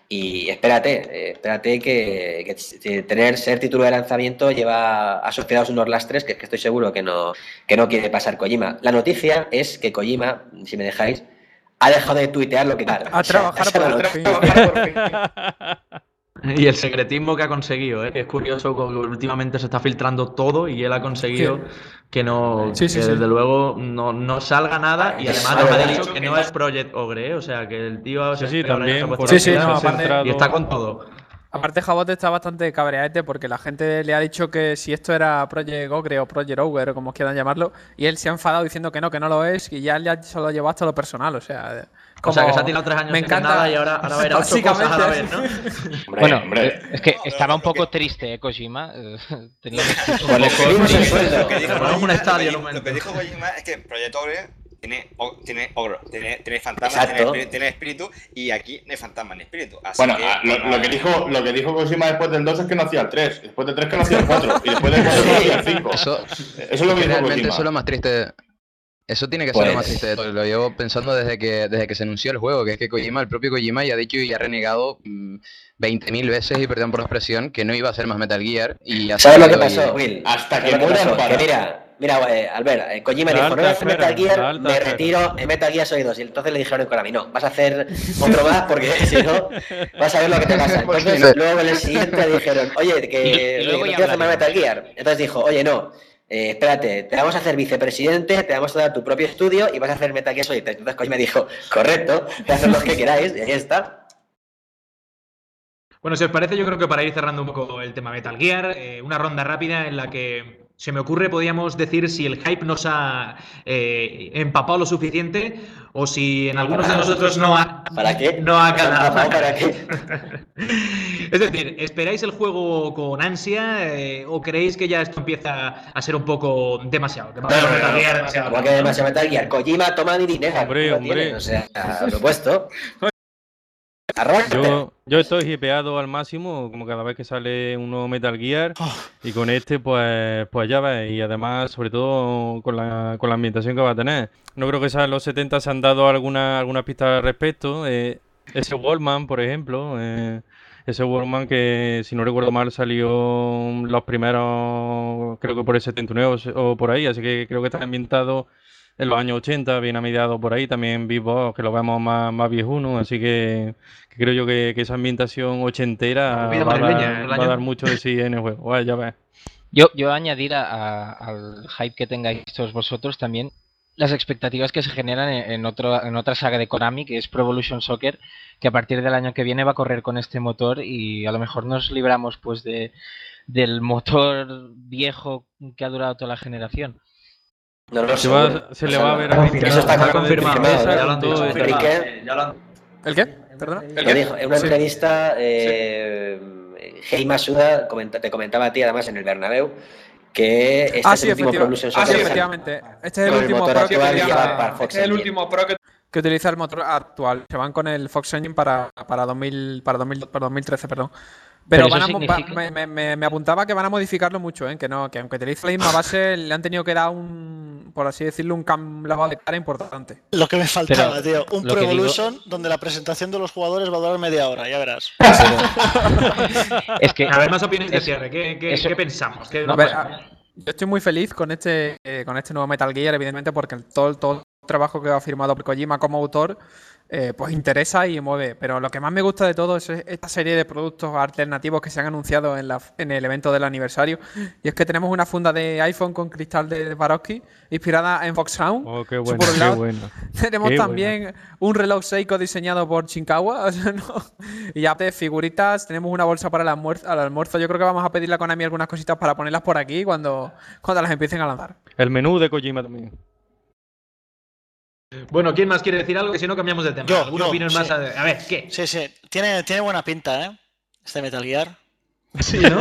Y espérate, eh, espérate que, que tener ser título de lanzamiento lleva asociados unos lastres que, que estoy seguro que no, que no quiere pasar Kojima. La noticia es que Kojima, si me dejáis, ha dejado de tuitear lo que tal. A O sea, trabajar esa por es la fin. noticia. Y el secretismo que ha conseguido, ¿eh? Que es curioso porque últimamente se está filtrando todo y él ha conseguido que no, Sí, sí, que sí. desde luego no, no salga nada y además Ah, nos ha verdad. dicho que no es Project Ogre, ¿eh? O sea que el tío Sí, se sí, espera también haberse por puesto Sí, sí, las no, pilas aparte- y está con todo. Aparte, Jabot está bastante cabreaete porque la gente le ha dicho que si esto era Project Ogre o Project Ogre o como quieran llamarlo, y él se ha enfadado diciendo que no, que no lo es, y ya le ha- se lo ha llevado hasta lo personal, o sea... O sea como- que se ha tirado tres años me sin hacer encanta. nada y ahora, ahora va a ir a ocho cosas a la vez, ¿no? Hombre, Bueno, hombre. eh, es que estaba un poco triste, ¿eh, Kojima? Eh, Tenía un Pues le subimos el sueldo. Lo que dijo Ponemos un Kojima- estadio, lo no que, me lo que dijo Kojima es que Project Ogre tiene, o- tiene ogro, tiene, tiene fantasmas, tiene Exacto. espíritu, tiene espíritu, y aquí no hay fantasma ni espíritu. Así Bueno, que, ah, lo, pues, lo que dijo, lo que dijo Kojima después del dos es que no hacía el tres, después del tres que no hacía el cuatro, y después del cuatro que no hacía el cinco. Eso, Eso es lo que dijo realmente Kojima. eso es lo más triste. Eso tiene que ser Pues- lo más triste de todo. Lo llevo pensando desde que desde que se anunció el juego, que es que Kojima, el propio Kojima, ya ha dicho y ha renegado mm, veinte mil veces, y perdón por la expresión, que no iba a ser más Metal Gear. Y ha ¿Sabes lo que salido y- pasó, Will? Hasta ¿Sabes que lo muera pasó? no para. Que mira, mira, eh, Albert, eh, Kojima La dijo, alta no voy a hacer esfera, Metal Gear, la alta me esfera. retiro en Metal Gear Solid dos. Y entonces le dijeron en Konami, no, vas a hacer otro más porque si no, vas a ver lo que te pasa. Porque Entonces, no. luego en el siguiente le dijeron, oye, que Y- y oye, luego que no ya quiero hacer más hablaremos. Metal Gear. Entonces dijo, oye, no, eh, espérate, te vamos a hacer vicepresidente, te vamos a dar tu propio estudio y vas a hacer Metal Gear Solid tres. Entonces Kojima dijo, correcto, te hacen lo que queráis, y ahí está. Bueno, si os parece, yo creo que para ir cerrando un poco el tema Metal Gear, eh, una ronda rápida en la que se me ocurre, podríamos decir si el hype nos ha eh, empapado lo suficiente o si en algunos de nosotros no ha, ¿Para qué? no ha calado. ¿Para qué? Es decir, ¿esperáis el juego con ansia eh, o creéis que ya esto empieza a ser un poco demasiado? Demasiado Metal Gear, demasiado. Como que demasiado Metal Gear. Kojima toma mi dinero. Hombre, lo hombre. tienen, o sea, por supuesto. Arrójate. Yo, yo estoy hipeado al máximo, como cada vez que sale un nuevo Metal Gear, y con este pues pues ya ves, y además sobre todo con la, con la ambientación que va a tener. No creo que sea en los setenta se han dado alguna, alguna pista al respecto. Eh, ese Wallman, por ejemplo, eh, ese Wallman que si no recuerdo mal salió los primeros, creo que por el setenta y nueve o, o por ahí, así que creo que está ambientado en los años ochenta, bien a mediados por ahí, también Vivo, que lo vemos más, más viejuno, así que, que creo yo que, que esa ambientación ochentera Vida va a, madrileña, dar, el va a año. dar mucho de sí en el juego. Bueno, ya ves. Yo, yo añadir a- a- al hype que tengáis todos vosotros también las expectativas que se generan en, en, otro, en otra saga de Konami, que es Pro Evolution Soccer, que a partir del año que viene va a correr con este motor y a lo mejor nos libramos pues de del motor viejo que ha durado toda la generación. No, no, Se, va- seguro. se le O sea, va a ver a Eso está cara de confirmado. tristeza ya con lo han todo dicho. esto. Enrique, ¿El qué? ¿Perdona? lo dijo en una entrevista, eh, Hei Masuda comenta- te comentaba a ti, además, en el Bernabéu, que este Ah, es sí, el último Pro efectiva- Evolution ah, sí, Soccer efectivamente. Este es el con el último motor Pro que actual utiliza- llevado para Fox este es el Engine. último Pro que, que utiliza el motor actual. Se van con el Fox Engine para, para, dos mil, para, dos mil, para dos mil trece, perdón. Pero, Pero van eso a mo- significa- va- me, me- me- me apuntaba que van a modificarlo mucho, ¿eh? Que no, que aunque utilice la misma base, le han tenido que dar un, por así decirlo, un cam lavado de cara importante. Lo que me faltaba, Pero tío. Un lo Pro que digo- Evolution donde la presentación de los jugadores va a durar media hora, ya verás. Es que A ver, más opiniones de es- cierre. ¿Qué, qué, eso- qué pensamos? ¿Qué- A ver, a- yo estoy muy feliz con este, eh, con este nuevo Metal Gear, evidentemente, porque el- todo, todo el trabajo que ha firmado por Kojima como autor, eh, pues interesa y mueve. Pero lo que más me gusta de todo es esta serie de productos alternativos que se han anunciado en, la, en el evento del aniversario. Y es que tenemos una funda de iPhone con cristal de Swarovski, inspirada en Foxhound. Oh, qué Eso bueno, por un qué lado. bueno. Tenemos Qué también un reloj Seiko diseñado por Shinkawa. O sea, no. Y ya de figuritas, tenemos una bolsa para el almuerzo, al almuerzo. Yo creo que vamos a pedirle a Konami algunas cositas para ponerlas por aquí cuando, cuando las empiecen a lanzar. El menú de Kojima también. Bueno, ¿quién más quiere decir algo? Que si no, cambiamos de tema. Yo, ¿Alguna yo, opinión sí. más? A a ver, ¿qué? Sí, sí. Tiene, tiene buena pinta, ¿eh? Este Metal Gear. Sí, ¿no?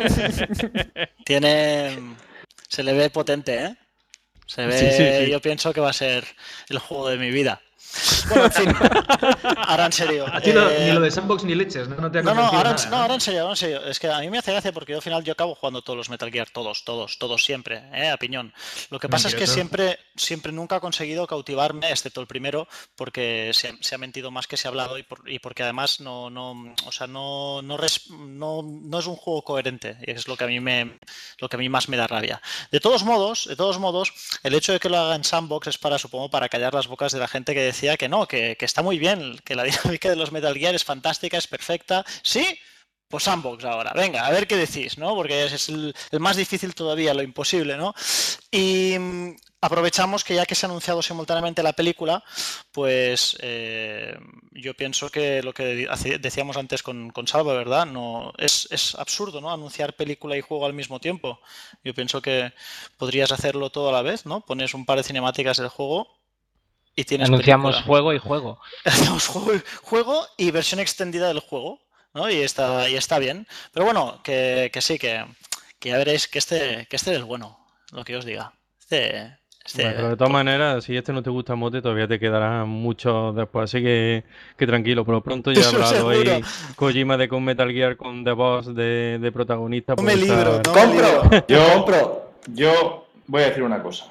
Tiene. Se le ve potente, ¿eh? Se ve. Sí, sí, sí. Yo pienso que va a ser el juego de mi vida. bueno, en fin. Ahora en serio. A ti lo- eh, ni lo de Sandbox ni leches, ¿no? No te ha No, no, convencido ahora, en- nada, no, ahora en serio, ahora en serio. Es que a mí me hace gracia porque yo al final yo acabo jugando todos los Metal Gear, todos, todos, todos siempre, ¿eh? A piñón. Lo que pasa es que Mentiroso. siempre, siempre nunca ha conseguido cautivarme, excepto el primero, porque se, ha- se ha mentido más que se ha hablado y, por- y porque además no, no, o sea, no, no, res- no, no es un juego coherente. Y es lo que a mí me, lo que a mí más me da rabia. De todos modos, de todos modos, el hecho de que lo haga en Sandbox es para, supongo, para callar las bocas de la gente que decía que no, que, que está muy bien, que la dinámica de los Metal Gear es fantástica, es perfecta. Sí, pues Sandbox ahora. Venga, a ver qué decís, ¿no? Porque es, es el, el más difícil todavía, lo imposible, ¿no? Y mm, aprovechamos que ya que se ha anunciado simultáneamente la película, pues eh, yo pienso que lo que hace- decíamos antes con, con Salva, ¿verdad? No, es, es absurdo, ¿no? Anunciar película y juego al mismo tiempo. Yo pienso que podrías hacerlo todo a la vez, ¿no? Pones un par de cinemáticas del juego y tienes Anunciamos película. juego y juego. Hacemos juego, juego y versión extendida del juego, ¿no? Y está, y está bien. Pero bueno, que, que sí, que, que ya veréis que este, que este es bueno, lo que os diga. Este, este- Bueno, pero de todas maneras, si este no te gusta Mote, todavía te quedará mucho después, así que, que tranquilo, por lo pronto ya Eso habrá algo ahí seguro. Kojima de con Metal Gear con The Boss de, de protagonista. No me puede libro, estar- no me libro. Compro, yo compro. Yo voy a decir una cosa.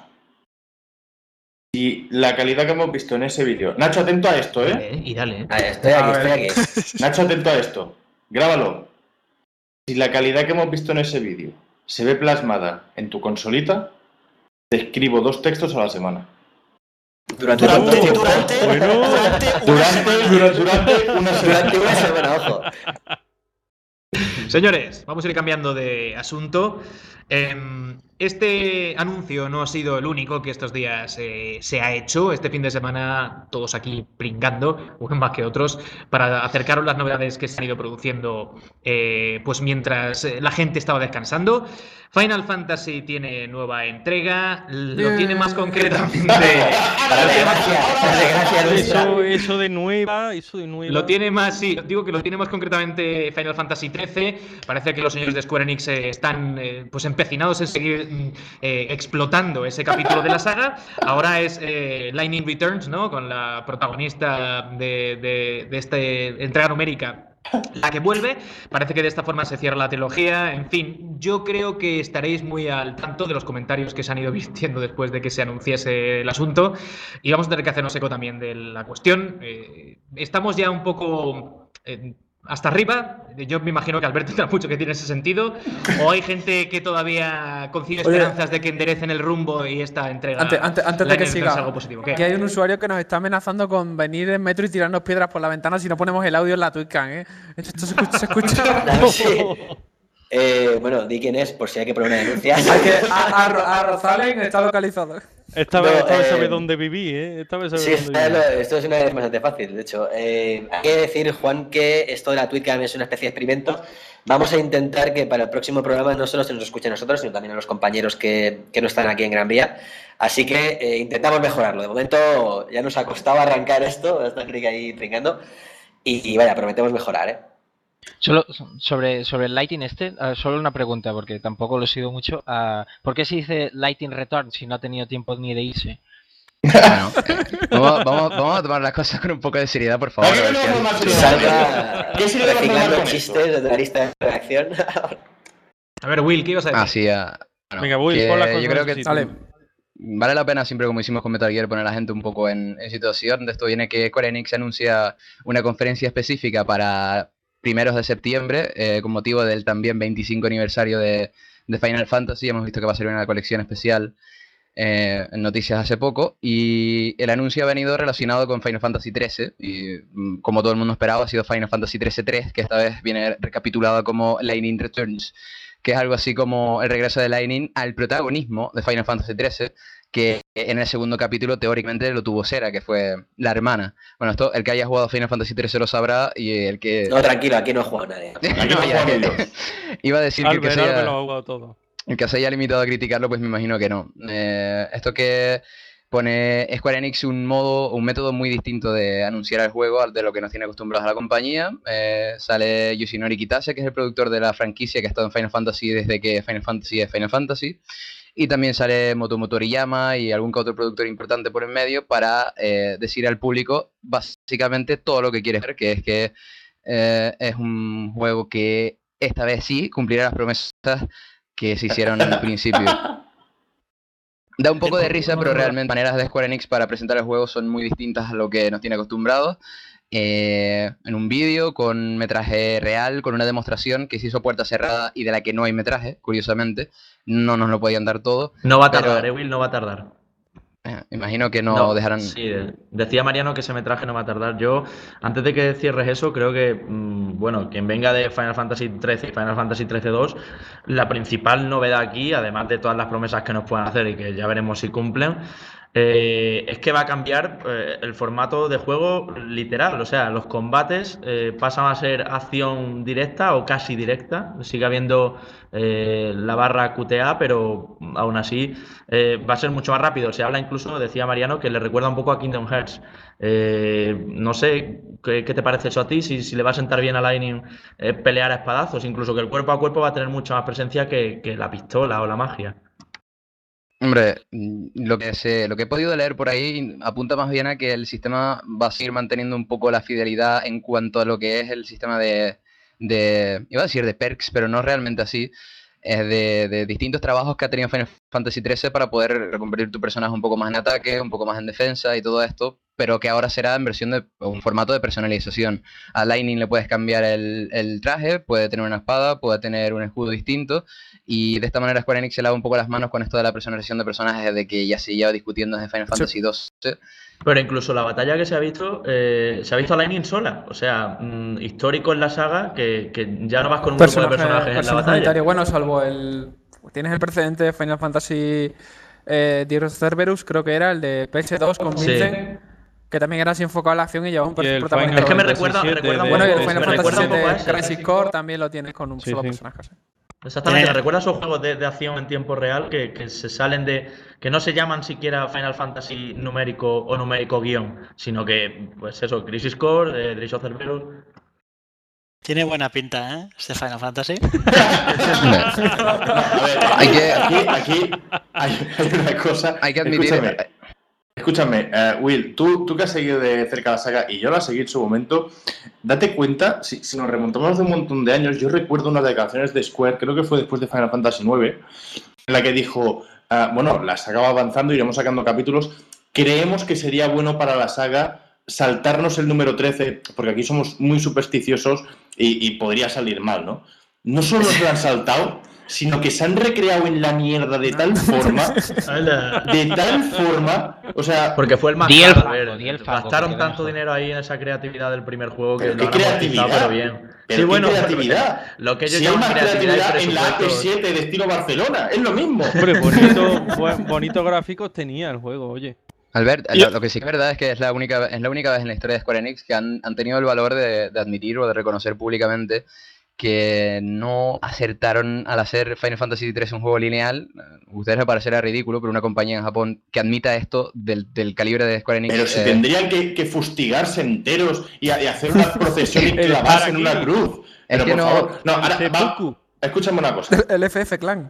Y la calidad que hemos visto en ese vídeo. Nacho, atento a esto, ¿eh? Dale, y dale. Ah, estoy aquí, estoy aquí. Nacho, atento a esto. Grábalo. Si la calidad que hemos visto en ese vídeo se ve plasmada en tu consolita, te escribo dos textos a la semana. Durante Durante, cuánto tiempo? durante, Bueno. durante una Durante, semana. durante, durante una semana. Durante una semana, ojo. Señores, vamos a ir cambiando de asunto. Em, Este anuncio no ha sido el único que estos días eh, se ha hecho. Este fin de semana todos aquí pringando, unos más que otros, para acercaros las novedades que se han ido produciendo eh, pues mientras eh, la gente estaba descansando. Final Fantasy tiene nueva entrega, lo tiene más concretamente... Para desgracia, para desgracia nuestra. Eso, eso de nueva, eso de nueva. Lo tiene más, sí, digo que lo tiene más concretamente Final Fantasy trece. Parece que los señores de Square Enix eh, están eh, pues empecinados en seguir mm, eh, explotando ese capítulo de la saga. Ahora es eh, Lightning Returns, ¿no? Con la protagonista de, de, de esta entrega numérica, la que vuelve. Parece que de esta forma se cierra la trilogía. En fin, yo creo que estaréis muy al tanto de los comentarios que se han ido vistiendo después de que se anunciase el asunto. Y vamos a tener que hacernos eco también de la cuestión. Eh, estamos ya un poco eh, hasta arriba. Yo me imagino que Alberto tendrá mucho que tiene ese sentido. O hay gente que todavía concibe Oye, esperanzas de que enderecen el rumbo y esta entrega. Antes, antes, antes de Lightning que Returns siga, es algo positivo. ¿Qué? que hay un usuario que nos está amenazando con venir en metro y tirarnos piedras por la ventana si no ponemos el audio en la Twitchcam, ¿eh? Esto, esto se escucha. Se escucha. Sí. Eh, bueno, di quién es, por si hay que poner una denuncia. Hay que- a, a- a Rosalen está localizado. Esta No, vez, esta vez eh, sabe dónde viví, ¿eh? Esta vez sabe Sí, dónde esta- viví. lo- esto es una vez bastante fácil, de hecho. Eh, hay que decir, Juan, que esto de la Twitchcam es una especie de experimento. Vamos a intentar que para el próximo programa no solo se nos escuche a nosotros, sino también a los compañeros que, que no están aquí en Gran Vía. Así que eh, intentamos mejorarlo. De momento ya nos ha costado arrancar esto, está Enrique ahí brincando. Y, y vaya, prometemos mejorar, ¿eh? Solo sobre, sobre el Lighting este, eh, solo una pregunta, porque tampoco lo he sido mucho. ah, ¿Por qué se dice Lighting Return si no ha tenido tiempo ni de irse? Bueno, eh, vamos, vamos, vamos a tomar las cosas con un poco de seriedad, por favor. ¿Para qué a ver no si vamos hay- más seriedad? Salga ¿Qué sirve de reciclando hablar con chistes de la lista de reacción. A ver, Will, ¿qué ibas a decir? Ah, sí, ah, bueno, Venga, Will, que pon las cosas yo creo en que su sitio. Vale. vale la pena, siempre como hicimos con Metal Gear, poner a la gente un poco en, en situación. De esto viene que Square Enix anuncia una conferencia específica para primeros de septiembre, eh, con motivo del también veinticinco aniversario de, de Final Fantasy. Hemos visto que va a ser una colección especial eh, en noticias hace poco, y el anuncio ha venido relacionado con Final Fantasy trece, y mm, como todo el mundo esperaba, ha sido Final Fantasy trece tres, que esta vez viene recapitulada como Lightning Returns, que es algo así como el regreso de Lightning al protagonismo de Final Fantasy trece, que en el segundo capítulo teóricamente lo tuvo Sera, que fue la hermana. Bueno, esto el que haya jugado Final Fantasy trece lo sabrá, y el que... No, tranquilo, aquí no ha jugado nadie. No, ya, iba a decir que el que Albert, se haya- Albert lo ha jugado todo. el que se haya limitado a criticarlo, pues me imagino que no. Eh, esto que pone Square Enix un modo, un método muy distinto de anunciar el juego al de lo que nos tiene acostumbrados a la compañía. Eh, sale Yoshinori Kitase, que es el productor de la franquicia, que ha estado en Final Fantasy desde que Final Fantasy es Final Fantasy. y también sale Motomoto Toriyama y algún que otro productor importante por en medio para eh, decir al público básicamente todo lo que quiere ver, que es que eh, es un juego que esta vez sí cumplirá las promesas que se hicieron al principio. Da un poco de risa, pero realmente las maneras de Square Enix para presentar el juego son muy distintas a lo que nos tiene acostumbrados. Eh, en un vídeo con metraje real, con una demostración que se hizo puerta cerrada y de la que no hay metraje, curiosamente. No nos lo podían dar todo. No va a tardar, pero... eh, Will, no va a tardar. Eh, imagino que no, no dejarán... Sí, decía Mariano que ese metraje no va a tardar. Yo, antes de que cierres eso, creo que, mmm, bueno, quien venga de Final Fantasy trece y Final Fantasy trece dos, la principal novedad aquí, además de todas las promesas que nos puedan hacer y que ya veremos si cumplen, eh, es que va a cambiar eh, el formato de juego literal. O sea, los combates eh, pasan a ser acción directa o casi directa. Sigue habiendo eh, la barra Q T A, pero aún así eh, va a ser mucho más rápido. Se habla incluso, decía Mariano, que le recuerda un poco a Kingdom Hearts. Eh, no sé, ¿qué, ¿qué te parece eso a ti? Si, si le va a sentar bien a Lightning eh, pelear a espadazos, incluso que el cuerpo a cuerpo va a tener mucha más presencia que, que la pistola o la magia. Hombre, lo que, se, lo que he podido leer por ahí apunta más bien a que el sistema va a seguir manteniendo un poco la fidelidad en cuanto a lo que es el sistema de, de iba a decir de perks, pero no realmente así, eh, de, de distintos trabajos que ha tenido Final Fantasy trece para poder reconvertir tu personaje un poco más en ataque, un poco más en defensa y todo esto, pero que ahora será en versión de un formato de personalización. A Lightning le puedes cambiar el, el traje, puede tener una espada, puede tener un escudo distinto, y de esta manera Square Enix se lava un poco las manos con esto de la personalización de personajes de que ya se lleva discutiendo desde Final Fantasy doce. Pero incluso la batalla que se ha visto, eh, se ha visto a Lightning sola. O sea, mmm, histórico en la saga que, que ya no vas con un grupo de personajes en la batalla. Bueno, salvo el... Tienes el precedente de Final Fantasy eh, Tears of Cerberus, creo que era el de P S dos con Vincent. Sí. Que también era así enfocado a la acción y llevaba un protagonista. Es que me recuerda, me recuerda bueno, y el Final Fantasy siete Crisis Core también lo tienes con un sí, solo sí. personaje. ¿Sí? Exactamente, me recuerda a esos juegos de, de acción en tiempo real que, que se salen de. Que no se llaman siquiera Final Fantasy numérico o numérico guión, sino que, pues eso, Crisis Core, eh, Tears of Cerberus. Tiene buena pinta, ¿eh? Este Final Fantasy. A ver, hay que, aquí, aquí hay, hay una cosa. Hay que admitir. Escúchame, escúchame uh, Will, tú, tú que has seguido de cerca la saga y yo la seguí en su momento, date cuenta, si, si nos remontamos de un montón de años, yo recuerdo unas declaraciones de Square, creo que fue después de Final Fantasy nueve, en la que dijo, uh, bueno, la saga va avanzando, iremos sacando capítulos, creemos que sería bueno para la saga saltarnos el número trece, porque aquí somos muy supersticiosos y, y podría salir mal, ¿no? No solo se lo han saltado, sino que se han recreado en la mierda de tal forma, de tal forma, o sea... Porque fue el más caro, a ver, gastaron tanto dinero ahí en esa creatividad del primer juego que ¿Pero qué creatividad? Pero bien. ¿Pero sí, qué bueno, creatividad? Lo que ellos si hay más creatividad, creatividad en la A P siete de estilo Barcelona, es lo mismo. Hombre, bonito, buen, bonitos gráficos tenía el juego, oye. Albert, lo, lo que sí que es verdad es que es la única, es la única vez en la historia de Square Enix que han, han tenido el valor de, de admitir o de reconocer públicamente que no acertaron al hacer Final Fantasy trece un juego lineal. A ustedes les parecerá ridículo, pero una compañía en Japón que admita esto del, del calibre de Square Enix... Pero si eh... tendrían que, que fustigarse enteros y, y hacer una procesión y clavarse en una cruz. Es pero que por no... favor, no, ahora, va, escúchame una cosa. El F F Clan.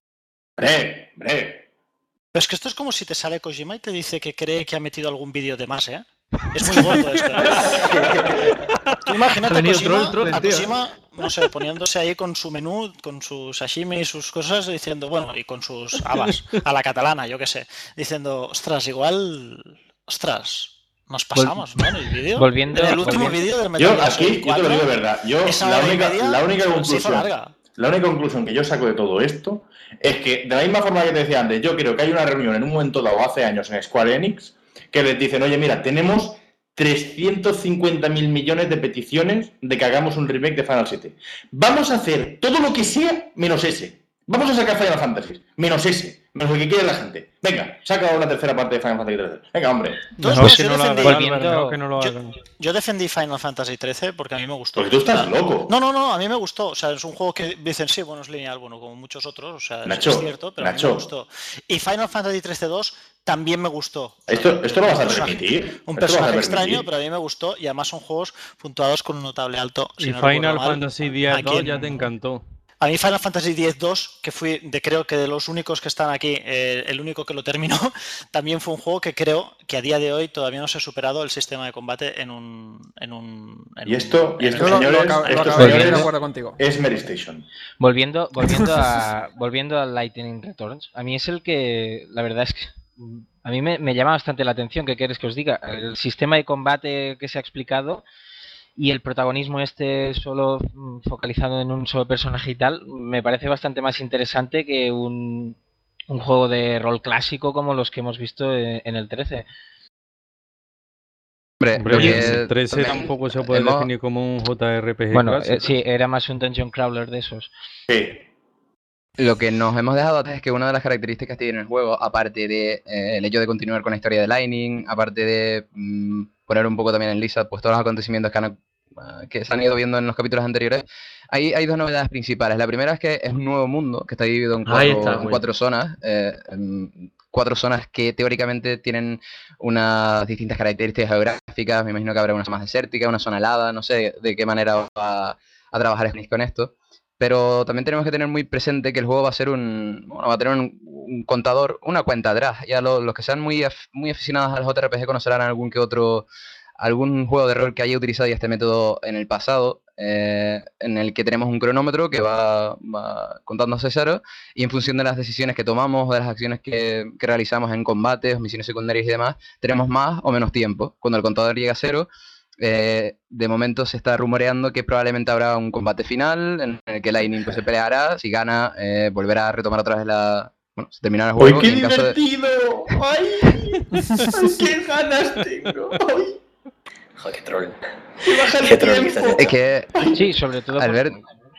Bre, bre. Pero es que esto es como si te sale Kojima y te dice que cree que ha metido algún vídeo de más, ¿eh? Es muy gordo esto. ¿eh? Tú imagínate a Kojima, troll, troll, a Kojima, no sé, poniéndose ahí con su menú, con su sashimi y sus cosas, diciendo, bueno, y con sus habas, a la catalana, yo qué sé, diciendo, ostras, igual, ostras, nos pasamos, ¿no? En el vídeo. Volviendo, en el último vídeo del Metal Yo Gear aquí, yo te lo digo de verdad, yo la única, media, la única conclusión... La única conclusión que yo saco de todo esto es que, de la misma forma que te decía antes, yo creo que hay una reunión en un momento dado, hace años, en Square Enix, que les dicen, oye, mira, tenemos trescientos cincuenta mil millones de peticiones de que hagamos un remake de Final siete. Vamos a hacer todo lo que sea menos ese. Vamos a sacar Final Fantasy, menos ese, menos el que quiere la gente. Venga, saca una tercera parte de Final Fantasy trece. Venga, hombre. Entonces, yo, no defendí, hagan, que no lo yo, yo defendí Final Fantasy trece porque a mí me gustó. Porque tú estás loco. No, no, no, a mí me gustó. O sea, es un juego que dicen, sí, bueno, es lineal, bueno, como muchos otros. O sea, Nacho, es cierto, pero Nacho. a mí me gustó. Y Final Fantasy trece dos también me gustó. Esto, esto lo vas a permitir. Un personaje extraño, pero a mí me gustó. Y además son juegos puntuados con un notable alto. Si y no Final Fantasy diez dos ya te encantó. A mí Final Fantasy X dos, que fui de creo que de los únicos que están aquí, eh, el único que lo terminó, también fue un juego que creo que a día de hoy todavía no se ha superado el sistema de combate en un... En un en y esto, un, y estos lo- señores, lo acabo- lo estos acabo de señores de acuerdo contigo. es Mary Station. Volviendo, volviendo a volviendo a Lightning Returns, a mí es el que, la verdad es que mm, a mí me, me llama bastante la atención. ¿Qué quieres que os diga? El sistema de combate que se ha explicado y el protagonismo este solo mm, focalizado en un solo personaje y tal, me parece bastante más interesante que un, un juego de rol clásico como los que hemos visto en, en el trece. Hombre, Hombre, lo que el trece también tampoco se puede hemos- definir como un J R P G Bueno, clásico. eh, sí, era más un dungeon crawler de esos. Sí. Lo que nos hemos dejado atrás es que una de las características que tiene el juego, aparte de eh, el hecho de continuar con la historia de Lightning, aparte de mm, poner un poco también en lisa pues todos los acontecimientos que, han, uh, que se han ido viendo en los capítulos anteriores, hay, hay dos novedades principales. La primera es que es un nuevo mundo que está dividido en Ahí cuatro, está, en güey. cuatro zonas, eh, en cuatro zonas que teóricamente tienen unas distintas características geográficas. Me imagino que habrá una zona más desértica, una zona helada, no sé de qué manera va a trabajar Square Enix con esto. Pero también tenemos que tener muy presente que el juego va a ser un, bueno, va a tener un, un contador, una cuenta atrás. Ya lo- los que sean muy, af- muy aficionados al J R P G conocerán algún que otro, algún juego de rol que haya utilizado ya este método en el pasado, eh, en el que tenemos un cronómetro que va, va contándose cero, y en función de las decisiones que tomamos, de las acciones que, que realizamos en combates, misiones secundarias y demás, tenemos más o menos tiempo. Cuando el contador llega a cero, eh, de momento se está rumoreando que probablemente habrá un combate final en el que Lightning pues, se peleará. Si gana, eh, volverá a retomar otra vez la... Bueno, se terminará el ¡Uy, juego. qué y en caso de- divertido! ¡Ay! ¡Ay, qué ganas tengo! ¡Ay! Joder, qué troll. ¡Que baja el Qué troll que tiempo! estás Es que, Sí, sobre todo al por- ver...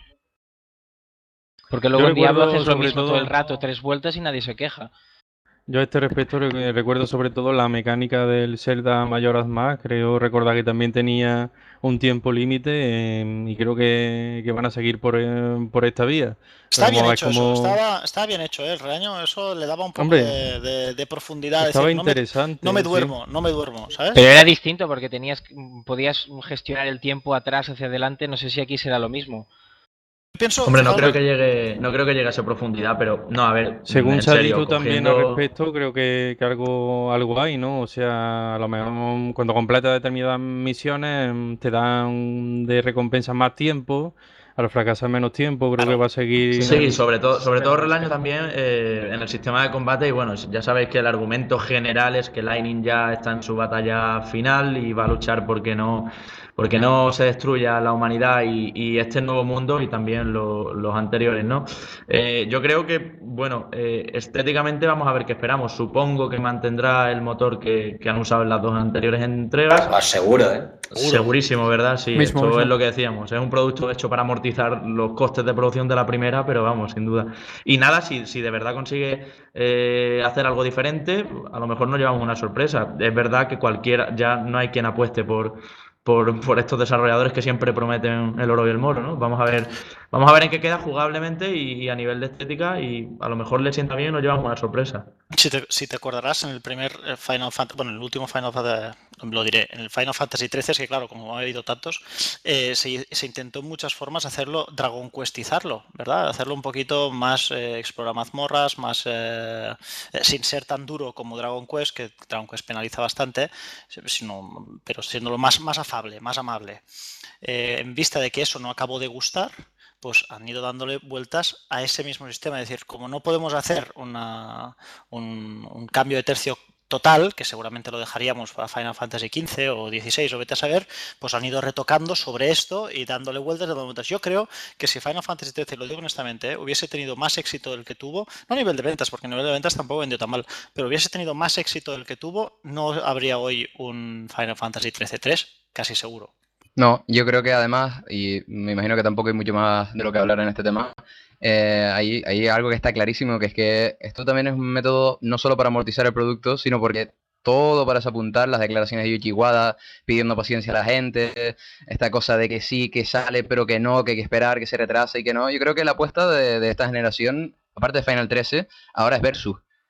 porque luego Yo en Diablo recuerdo, haces lo sobre mismo todo... todo- el rato, tres vueltas y nadie se queja. Yo a este respecto re- recuerdo sobre todo la mecánica del Zelda Majora's Mask. Creo recordar que también tenía un tiempo límite, eh, y creo que, que van a seguir por, eh, por esta vía. Está Vamos bien a ver hecho cómo- eso, estaba, estaba bien hecho, ¿eh? El reaño, eso le daba un poco Hombre, de, de- de profundidad. estaba decir, no me- interesante, No me, sí. duermo, no me duermo, ¿sabes? Pero era distinto porque tenías, podías gestionar el tiempo atrás hacia adelante. No sé si aquí será lo mismo. Pienso, Hombre, no fijaos, creo que llegue, no creo que llegue a esa profundidad, pero no, a ver. Según en se ha serio, dicho también al cogiendo- respecto, creo que, que algo, algo hay, ¿no? O sea, a lo mejor cuando completas determinadas misiones mm, te dan de recompensa más tiempo, al fracasar menos tiempo, creo que va a seguir... Sí, sobre todo, sobre todo Relaño también eh, en el sistema de combate. Y bueno, ya sabéis que el argumento general es que Lightning ya está en su batalla final y va a luchar porque no, porque no se destruya la humanidad y, y este nuevo mundo y también lo- los anteriores, ¿no? Eh, yo creo que, bueno, eh, estéticamente vamos a ver qué esperamos. Supongo que mantendrá el motor que, que han usado en las dos anteriores entregas. Ah, seguro, ¿eh? Segurísimo, ¿verdad? Sí, Mismo, esto mismo. es lo que decíamos. Es un producto hecho para amortizar los costes de producción de la primera, pero vamos, sin duda. Y nada, si, si de verdad consigue eh, hacer algo diferente, a lo mejor nos llevamos una sorpresa. Es verdad que cualquiera, ya no hay quien apueste por, por, por estos desarrolladores que siempre prometen el oro y el moro, ¿no? Vamos a ver, vamos a ver en qué queda jugablemente y, y a nivel de estética, y a lo mejor le sienta bien y nos llevamos una sorpresa. Si te, si te acordarás, en el primer eh, Final Fantasy, bueno, en el último Final Fantasy, lo diré, en el Final Fantasy trece, es que claro, como ha habido tantos, eh, se, se intentó en muchas formas hacerlo Dragon Questizarlo, ¿verdad? Hacerlo un poquito más, eh, explorar mazmorras, más, eh, eh, sin ser tan duro como Dragon Quest, que Dragon Quest penaliza bastante, sino, pero siendo más, más afable, más amable. Eh, en vista de que eso no acabó de gustar, pues han ido dándole vueltas a ese mismo sistema. Es decir, como no podemos hacer una, un, un cambio de tercio total, que seguramente lo dejaríamos para Final Fantasy quince o dieciséis o vete a saber, pues han ido retocando sobre esto y dándole vueltas de vueltas. Yo creo que si Final Fantasy trece, lo digo honestamente, ¿eh? hubiese tenido más éxito del que tuvo, no a nivel de ventas, porque a nivel de ventas tampoco vendió tan mal, pero hubiese tenido más éxito del que tuvo, no habría hoy un Final Fantasy trece tres, casi seguro. No, yo creo que además, y me imagino que tampoco hay mucho más de lo que hablar en este tema, eh, hay, hay algo que está clarísimo, que es que esto también es un método no solo para amortizar el producto, sino porque todo para apuntar, las declaraciones de Yuichi Wada pidiendo paciencia a la gente, esta cosa de que sí, que sale, pero que no, que hay que esperar, que se retrasa y que no. Yo creo que la apuesta de, de esta generación, aparte de Final trece, ahora es Versus.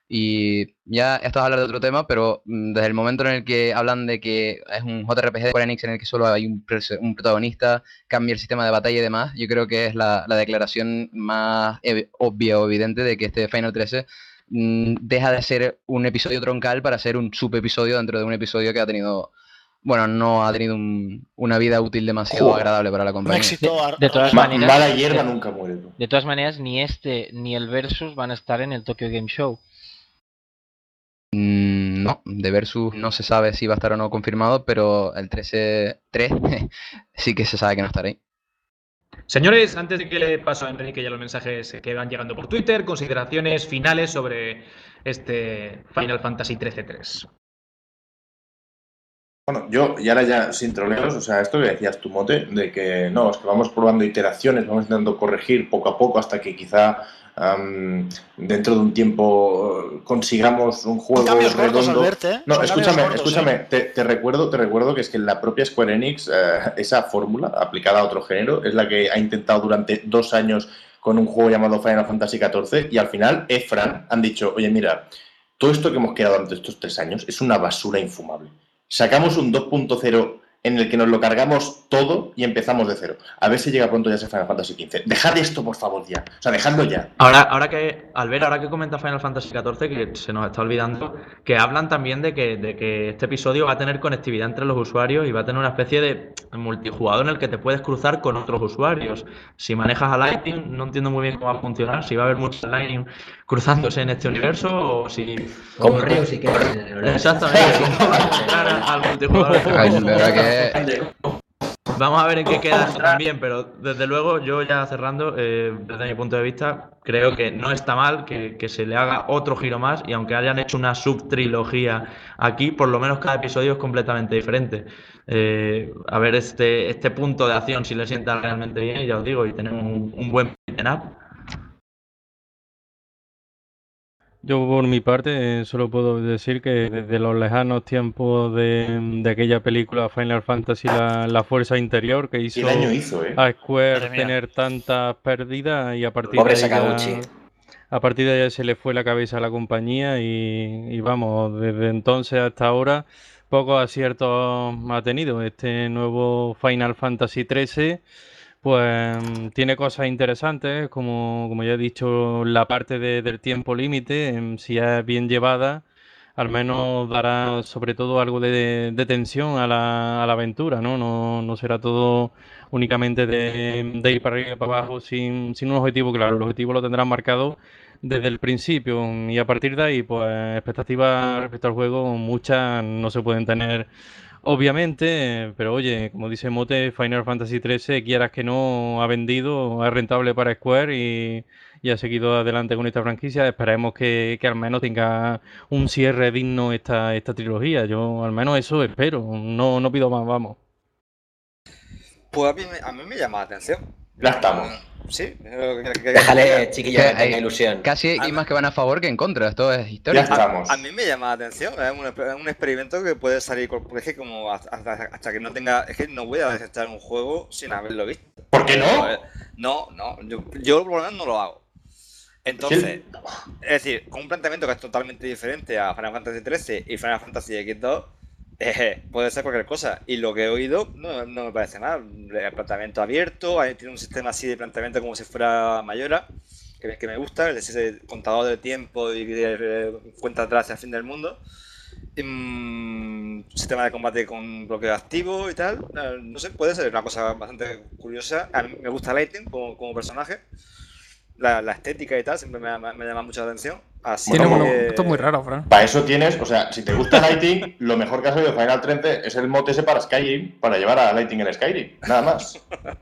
Y ya esto es hablar de otro tema, pero mm, desde el momento en el que hablan de que es un J R P G de Square Enix en el que solo hay un, pres- un protagonista, cambia el sistema de batalla y demás, yo creo que es la, la declaración más ev- obvia o evidente de que este Final trece mm, deja de ser un episodio troncal para ser un subepisodio dentro de un episodio que ha tenido, bueno, no ha tenido un- una vida útil demasiado Joder. agradable para la Un compañía. éxito. ar- De todas Ma- maneras, mala hierba de, nunca muere. tú. de todas maneras, ni este ni el Versus van a estar en el Tokyo Game Show. Mm, No, de Versus no se sabe si va a estar o no confirmado, pero el trece tres sí que se sabe que no estará ahí. Señores, antes de que le paso a Enrique ya los mensajes que van llegando por Twitter, consideraciones finales sobre este Final Fantasy trece tres. Bueno, yo, y ahora ya sin troleos, o sea, esto que decías tu Mote, de que no, es que vamos probando iteraciones, vamos intentando corregir poco a poco hasta que quizá am, dentro de un tiempo consigamos un juego Cambios gordos, redondo. Albert, ¿eh? No, Son escúchame, cambios gordos, escúchame, ¿eh? te, te recuerdo, te recuerdo que es que en la propia Square Enix, eh, esa fórmula aplicada a otro género es la que ha intentado durante dos años con un juego llamado Final Fantasy catorce y al final Efran han dicho, oye, mira, todo esto que hemos creado durante estos tres años es una basura infumable. Sacamos un dos punto cero en el que nos lo cargamos todo y empezamos de cero. A ver si llega pronto ya ese Final Fantasy quince. Dejad esto, por favor, ya. O sea, dejadlo ya. Ahora, ahora que, Albert, ahora que comenta Final Fantasy catorce, que se nos está olvidando, que hablan también de que, de que este episodio va a tener conectividad entre los usuarios y va a tener una especie de multijugador en el que te puedes cruzar con otros usuarios. Si manejas a Lightning, no entiendo muy bien cómo va a funcionar, si va a haber muchos Lightning cruzándose en este universo o si... Como Río si quieres. Exactamente, cómo va a entrar al multijugador. Ay, la verdad que Vamos a ver en qué queda eso también, pero desde luego yo ya cerrando, eh, desde mi punto de vista, creo que no está mal que, que se le haga otro giro más y aunque hayan hecho una subtrilogía aquí, por lo menos cada episodio es completamente diferente. Eh, a ver este, este punto de acción si le sienta realmente bien, ya os digo, y tenemos un, un buen beat'em up. Yo por mi parte eh, solo puedo decir que desde los lejanos tiempos de, de aquella película Final Fantasy, la, la fuerza interior que hizo, ¿Qué daño hizo, eh? a Square Madre mía. tener tantas pérdidas y a partir Pobre de ahí ya, Sakaguchi. a partir de ahí se le fue la cabeza a la compañía y, y vamos, desde entonces hasta ahora pocos aciertos ha tenido. Este nuevo Final Fantasy trece pues tiene cosas interesantes, como, como ya he dicho, la parte de- del tiempo límite, em, si es bien llevada, al menos dará sobre todo algo de, de tensión a la, a la aventura, ¿no? No, no será todo únicamente de, de ir para arriba y para abajo sin, sin un objetivo claro. El objetivo lo tendrán marcado desde el principio y a partir de ahí, pues expectativas respecto al juego muchas no se pueden tener. Obviamente, eh, pero oye, como dice Mote, Final Fantasy trece, quieras que no, ha vendido, es rentable para Square y, y ha seguido adelante con esta franquicia. Esperemos que, que al menos tenga un cierre digno esta, esta trilogía. Yo al menos eso espero, no, no pido más, vamos. Pues a mí, me- a mí me llama la atención. Ya estamos. Sí, es lo que- que- que- Déjale, chiquillo, que que tenga hay- ilusión. casi hay más que van a favor que en contra. Esto es Ya histórico. estamos. A mí me llama la atención, es un, es un experimento que puede salir, con- porque es que como hasta, hasta- hasta que no tenga, es que no voy a desechar un juego sin haberlo visto. ¿Por qué no? No, no, yo, yo por lo menos no lo hago. Entonces, es decir, con un planteamiento que es totalmente diferente a Final Fantasy trece y Final Fantasy equis dos, eh, puede ser cualquier cosa. Y lo que he oído no, no me parece mal. El planteamiento abierto, ahí tiene un sistema así de planteamiento como si fuera Mayora, que, que me gusta, es ese contador de tiempo y de, de cuenta atrás hacia el fin del mundo. Mm, sistema de combate con bloqueo activo y tal. Eh, No sé, puede ser una cosa bastante curiosa. A mí me gusta Lightning como, como personaje. La, la estética y tal siempre me, llama- me llama mucho la atención. Así Tiene Bueno, uno- que- Esto es muy raro, Fran. Para eso tienes, o sea, si te gusta Lighting, lo mejor que ha salido de Final trece es el mote ese para Skyrim, para llevar a Lighting en Skyrim, nada más.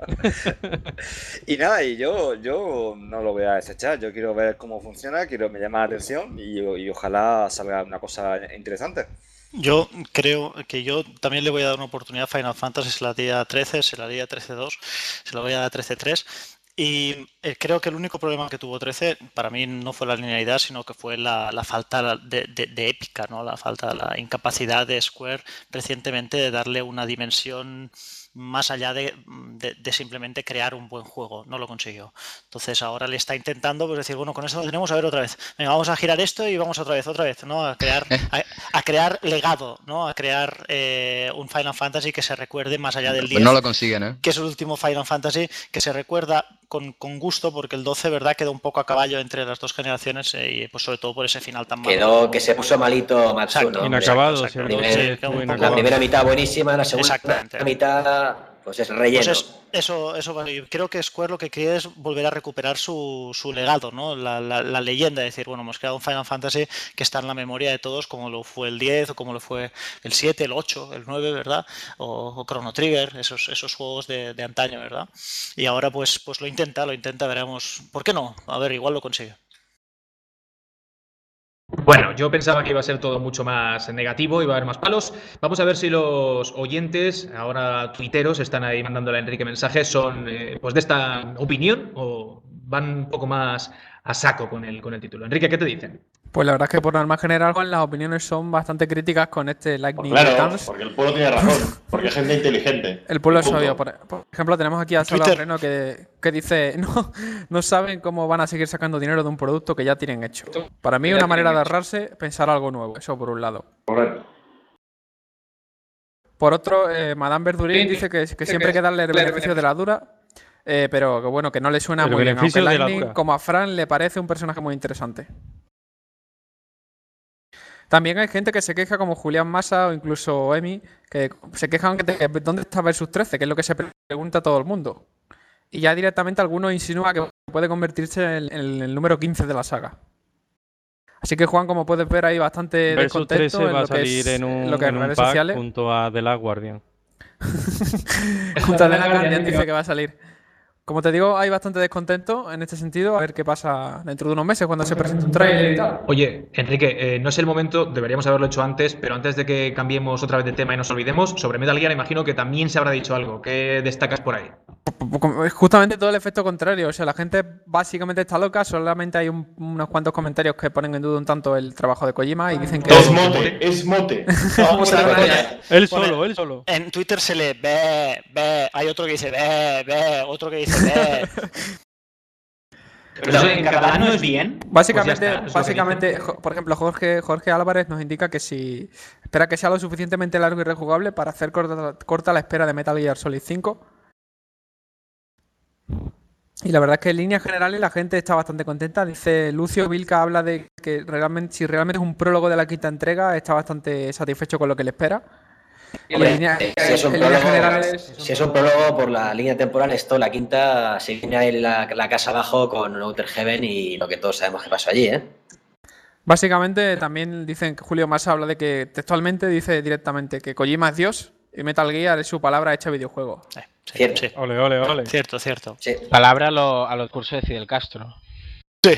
Y nada, y yo, yo no lo voy a desechar. Yo quiero ver cómo funciona, quiero me llama la atención y, y ojalá salga una cosa interesante. Yo creo que yo también le voy a dar una oportunidad a Final Fantasy, se la haría trece, se la haría trece dos, se la voy a dar a trece tres. Y eh, creo que el único problema que tuvo trece para mí no fue la linealidad, sino que fue la, la falta de, de- de épica, ¿no? La falta, la incapacidad de Square recientemente de darle una dimensión más allá de, de, de simplemente crear un buen juego. No lo consiguió. Entonces ahora le está intentando pues, decir, bueno, con esto lo tenemos, a ver otra vez. Venga, vamos a girar esto y vamos otra vez, otra vez, ¿no? A crear, a, a crear legado, ¿no? A crear eh, un Final Fantasy que se recuerde más allá del diez. Pues no lo consiguen, ¿eh? Que es el último Final Fantasy que se recuerda con, con gusto, porque el doce, ¿verdad?, quedó un poco a caballo entre las dos generaciones eh, y pues sobre todo por ese final tan malo. Quedó que se puso malito Matsuno. Inacabado, exacto, sí, exacto. sí, La primera mitad buenísima, la segunda Exactamente. mitad pues es relleno. Pues es, eso, eso vale. Yo creo que Square lo que quiere es volver a recuperar su, su legado, ¿no? La, la, la leyenda, es decir, bueno, hemos creado un Final Fantasy que está en la memoria de todos, como lo fue el diez, o como lo fue el siete, el ocho, el nueve, ¿verdad? O, o Chrono Trigger, esos, esos juegos de, de antaño, ¿verdad? Y ahora pues, pues lo intenta, lo intenta, veremos. ¿Por qué no? A ver, igual lo consigue. Bueno, yo pensaba que iba a ser todo mucho más negativo, iba a haber más palos. Vamos a ver si los oyentes, ahora tuiteros, están ahí mandándole a Enrique mensajes, son eh, pues de esta opinión o van un poco más a saco con el, con el título. Enrique, ¿qué te dicen? Pues la verdad es que por norma general las opiniones son bastante críticas con este Lightning Pues claro, Returns. porque el pueblo tiene razón, porque es gente inteligente. El pueblo es Punto. sabio. Por, por ejemplo, tenemos aquí a Salvador Reno que, que dice no, no saben cómo van a seguir sacando dinero de un producto que ya tienen hecho. Para mí una manera de ahorrarse, pensar algo nuevo. Eso por un lado. Correcto. Por otro, eh, Madame Verdurín dice que, que siempre hay que darle el beneficio de la duda, eh, pero que bueno, que no le suena El muy bien. Aunque beneficio de la Lightning, dura. como a Fran, le parece un personaje muy interesante. También hay gente que se queja, como Julián Massa o incluso Emi, que se quejan que, que ¿dónde está Versus trece? Que es lo que se pregunta todo el mundo. Y ya directamente algunos insinúa que puede convertirse en, en el número quince de la saga. Así que Juan, como puedes ver, hay bastante Versus descontento trece en va a lo que salir es en un, lo que es en un redes pack sociales. junto a The Last Guardian. Junto a The Last Guardian dice que va a salir. Como te digo, hay bastante descontento en este sentido. A ver qué pasa dentro de unos meses cuando se presente un trailer y tal. Oye, Enrique, eh, no es el momento, deberíamos haberlo hecho antes, pero antes de que cambiemos otra vez de tema y nos olvidemos, sobre Metal Gear imagino que también se habrá dicho algo. ¿Qué destacas por ahí? Justamente todo el efecto contrario. O sea, la gente básicamente está loca. Solamente hay un- unos cuantos comentarios que ponen en duda un tanto el trabajo de Kojima y dicen que... Es mote, es mote. Vamos a ver, Él pone- solo, él solo. En Twitter se lee ve, ve, hay otro que dice ve, ve, otro que dice ve. Pero eso en catalán no es bien. Básicamente, Pues ya está, es lo que básicamente dicen. jo- por ejemplo, Jorge, Jorge Álvarez nos indica que si espera que sea lo suficientemente largo y rejugable para hacer corta, corta la espera de Metal Gear Solid cinco. Y la verdad es que en líneas generales la gente está bastante contenta. Dice Lucio Vilca, habla de que realmente, si realmente es un prólogo de la quinta entrega, está bastante satisfecho con lo que le espera. Y en Hombre, línea- eh, si, es un en líneas prólogo, generales, si es un prólogo por la línea temporal, esto, la quinta, se viene ahí la, la casa abajo con Outer Heaven y lo que todos sabemos que pasó allí, ¿eh? básicamente también dicen que Julio Massa habla de que textualmente dice directamente que Kojima es Dios y Metal Gear es su palabra hecha videojuego. Eh, sí, Cierto. sí. Ole, ole, ole. Cierto, cierto. Sí. Palabra a, lo- a los cursos de Fidel Castro. Sí.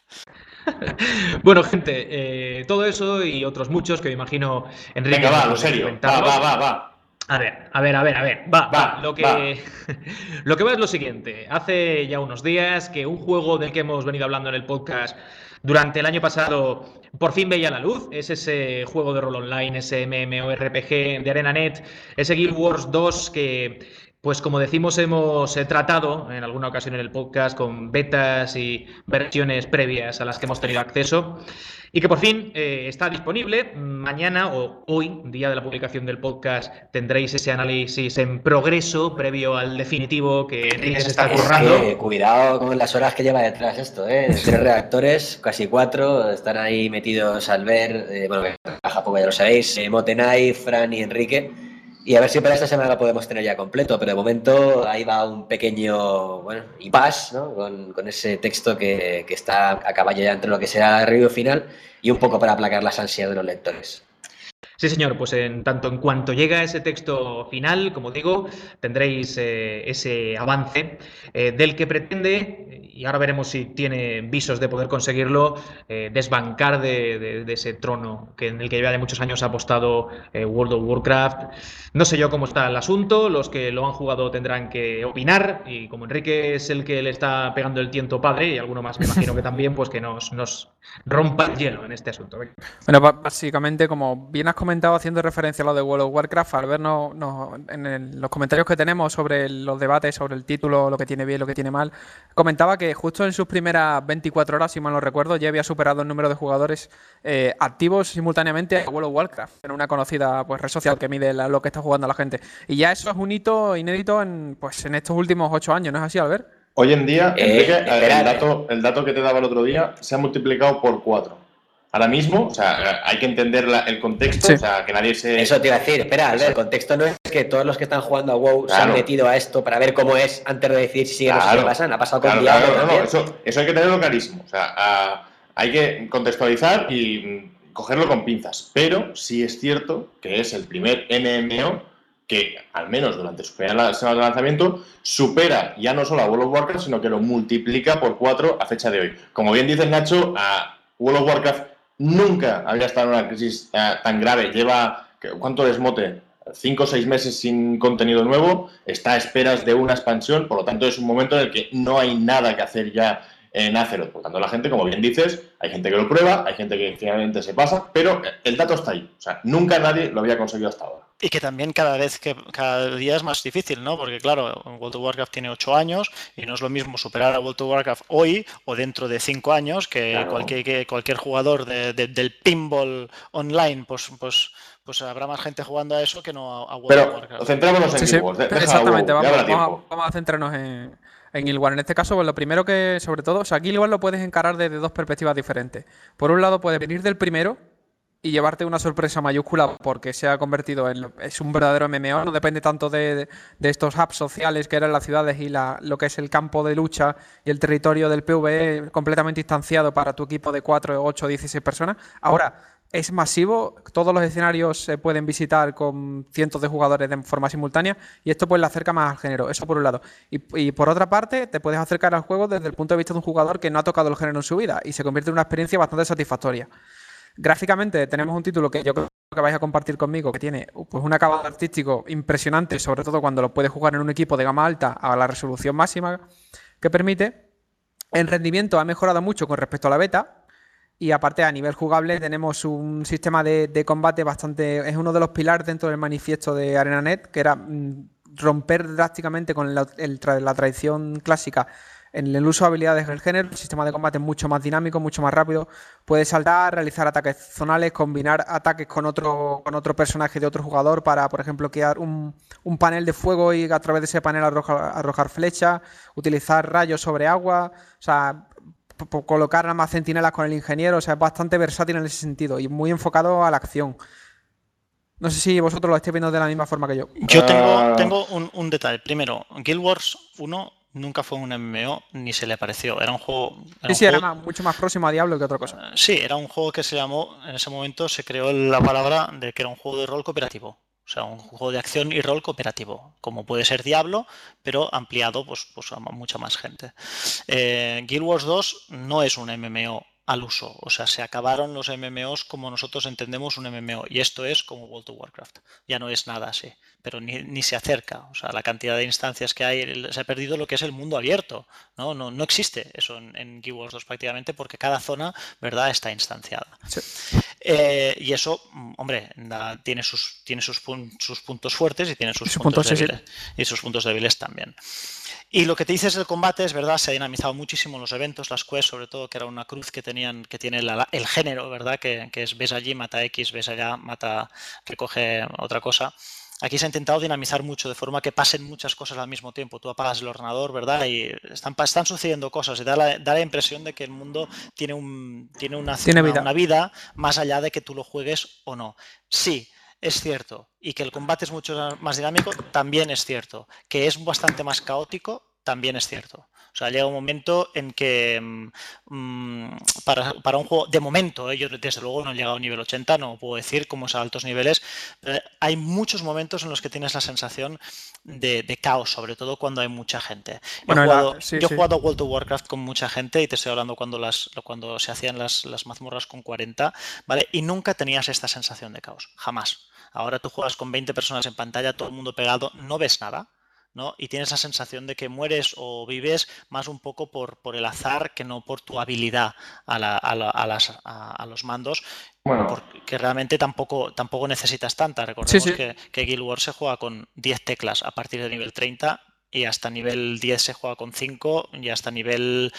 Bueno, gente, eh, todo eso y otros muchos que me imagino Enrique. Venga, va, no lo puede serio. Va, comentarlos. va, va, va. A ver, a ver, a ver, a ver. Va, va. Va, Lo que, va. lo que va es lo siguiente. Hace ya unos días que un juego del que hemos venido hablando en el podcast durante el año pasado por fin veía la luz. Es ese juego de rol online, ese MMORPG de ArenaNet, ese Guild Wars dos que, pues como decimos, hemos eh, tratado en alguna ocasión en el podcast con betas y versiones previas a las que hemos tenido acceso y que por fin eh, está disponible. Mañana o hoy, día de la publicación del podcast, tendréis ese análisis en progreso previo al definitivo que Enrique se está Es currando. que, cuidado con las horas que lleva detrás esto, ¿eh? Tres reactores, casi cuatro, están ahí metidos Albert, eh, bueno, que trabaja poco, ya lo sabéis, eh, Motenay, Fran y Enrique. Y a ver si para esta semana lo podemos tener ya completo, pero de momento ahí va un pequeño, bueno, impasse, ¿no? Con, con ese texto que, que está a caballo ya entre lo que será el review final y un poco para aplacar las ansias de los lectores. Sí, señor, pues en tanto en cuanto llega ese texto final, como digo, tendréis eh, ese avance eh, del que pretende, y ahora veremos si tiene visos de poder conseguirlo, eh, desbancar de, de- de ese trono que en el que ya de muchos años ha apostado eh, World of Warcraft. No sé yo cómo está el asunto, los que lo han jugado tendrán que opinar, y como Enrique es el que le está pegando el tiento padre, y alguno más me imagino que también, pues que nos, nos rompa el hielo en este asunto. Venga. Bueno, ba- básicamente, como bien has comentado comentado haciendo referencia a lo de World of Warcraft, al vernos no, en el, los comentarios que tenemos sobre el, los debates, sobre el título, lo que tiene bien, lo que tiene mal, comentaba que justo en sus primeras veinticuatro horas, si mal no recuerdo, ya había superado el número de jugadores eh, activos simultáneamente a World of Warcraft, en una conocida pues, red social que mide la, lo que está jugando la gente. Y ya eso es un hito inédito en, pues, en estos últimos ocho años, ¿no es así, Albert? Hoy en día, Eh, Enrique, espera, el, dato, el dato que te daba el otro día se ha multiplicado por cuatro. Ahora mismo, o sea, hay que entender la, el contexto, Sí. o sea, que nadie se... Eso te iba a decir, espera, Albert, el contexto no es que todos los que están jugando a WoW se han Claro. metido a esto para ver cómo es antes de decidir si siguen o si Claro. se pasan. Ha pasado con Claro, Diablo claro, no, no, también. eso, eso hay que tenerlo clarísimo. O sea, a- hay que contextualizar y mm, cogerlo con pinzas. Pero sí es cierto que es el primer M M O que, al menos durante su primera semana de lanzamiento, supera ya no solo a World of Warcraft, sino que lo multiplica por cuatro a fecha de hoy. Como bien dices, Nacho, a World of Warcraft nunca había estado en una crisis eh, tan grave. Lleva, ¿cuánto desmote? Cinco o seis meses sin contenido nuevo, está a esperas de una expansión, por lo tanto es un momento en el que no hay nada que hacer ya en Azeroth. Por lo tanto, la gente, como bien dices, hay gente que lo prueba, hay gente que finalmente se pasa, pero el dato está ahí. O sea, nunca nadie lo había conseguido hasta ahora. Y que también cada vez que cada día es más difícil, ¿no? Porque claro, World of Warcraft tiene ocho años y no es lo mismo superar a World of Warcraft hoy o dentro de cinco años que Claro. cualquier que cualquier jugador de, de- del pinball online, pues pues pues habrá más gente jugando a eso que no a, a World of Pero Warcraft. centrémonos en Sí, Guild sí, Wars. de- deja exactamente, WoW, ya vamos, habrá vamos, tiempo. a, vamos a centrarnos en, en Guild Wars. En este caso, pues lo primero que, sobre todo, o sea, Guild Wars lo puedes encarar desde dos perspectivas diferentes. Por un lado, puedes venir del primero y llevarte una sorpresa mayúscula porque se ha convertido en es un verdadero M M O, no depende tanto de, de- de estos hubs sociales que eran las ciudades y la, lo que es el campo de lucha y el territorio del PvE completamente instanciado para tu equipo de cuatro, ocho, dieciséis personas. Ahora, es masivo, todos los escenarios se pueden visitar con cientos de jugadores de forma simultánea y esto pues le acerca más al género, eso por un lado. Y, y por otra parte, te puedes acercar al juego desde el punto de vista de un jugador que no ha tocado el género en su vida y se convierte en una experiencia bastante satisfactoria. Gráficamente tenemos un título que yo creo que vais a compartir conmigo, que tiene pues un acabado artístico impresionante, sobre todo cuando lo puedes jugar en un equipo de gama alta a la resolución máxima que permite. El rendimiento ha mejorado mucho con respecto a la beta. Y aparte, a nivel jugable, tenemos un sistema de, de combate bastante... Es uno de los pilares dentro del manifiesto de ArenaNet, que era mm, romper drásticamente con la, el, la tradición clásica en el uso de habilidades del género. El sistema de combate es mucho más dinámico, mucho más rápido. Puedes saltar, realizar ataques zonales, combinar ataques con otro, con otro personaje de otro jugador para, por ejemplo, crear un, un panel de fuego y a través de ese panel arrojar, arrojar flechas, utilizar rayos sobre agua, o sea... colocar más centinelas con el ingeniero, o sea, es bastante versátil en ese sentido y muy enfocado a la acción. No sé si vosotros lo estáis viendo de la misma forma que yo. Yo tengo, Ah. tengo un, un detalle. Primero, Guild Wars uno nunca fue un M M O ni se le pareció. Era un juego. Era Sí, un sí, era juego- más- mucho más próximo a Diablo que otra cosa. Sí, era un juego que se llamó, en ese momento se creó la palabra de que era un juego de rol cooperativo. O sea, un juego de acción y rol cooperativo, como puede ser Diablo, pero ampliado pues, pues a mucha más gente. Eh, Guild Wars dos no es un M M O al uso, o sea, se acabaron los M M Os como nosotros entendemos un M M O, y esto es como World of Warcraft, ya no es nada así, pero ni, ni se acerca, o sea, la cantidad de instancias que hay, se ha perdido lo que es el mundo abierto, no, no, no existe eso en, en Guild Wars dos prácticamente, porque cada zona, ¿verdad?, está instanciada. Sí. Eh, y eso, hombre, da- tiene, sus, tiene sus, pun- sus puntos fuertes y tiene sus, Sus puntos, puntos, sí, sí. débiles. Y sus puntos débiles también. Y lo que te dices del combate es verdad, se ha dinamizado muchísimo los eventos, las quests, sobre todo, que era una cruz que tenían, que tiene la- el género, ¿verdad? Que, que es ves allí, mata X, ves allá, mata, recoge otra cosa. Aquí se ha intentado dinamizar mucho, de forma que pasen muchas cosas al mismo tiempo. Tú apagas el ordenador, ¿verdad? Y están, pa- están sucediendo cosas y da la, da la impresión de que el mundo tiene, un, tiene, una, Tiene una- vida. una vida más allá de que tú lo juegues o no. Sí, es cierto. Y que el combate es mucho más dinámico, también es cierto. Que es bastante más caótico, también es cierto. O sea, llega un momento en que mm, para, para un juego, de momento, ¿eh? Yo desde luego no he llegado a nivel ochenta, no puedo decir cómo es a altos niveles, pero hay muchos momentos en los que tienes la sensación de, de caos, sobre todo cuando hay mucha gente. Yo Bueno, he la- jugado, sí, yo he sí. jugado a World of Warcraft con mucha gente y te estoy hablando cuando, las, cuando se hacían las, las mazmorras con cuarenta, ¿vale? Y nunca tenías esta sensación de caos, jamás. Ahora tú juegas con veinte personas en pantalla, todo el mundo pegado, no ves nada. ¿no? Y tienes la sensación de que mueres o vives más un poco por, por el azar que no por tu habilidad a, la, a, la, a, las, a, a los mandos. Bueno. Porque realmente tampoco, tampoco necesitas tanta. Recordemos sí, sí. Que, que Guild Wars se juega con diez teclas a partir de nivel treinta y hasta nivel diez se juega con cinco y hasta nivel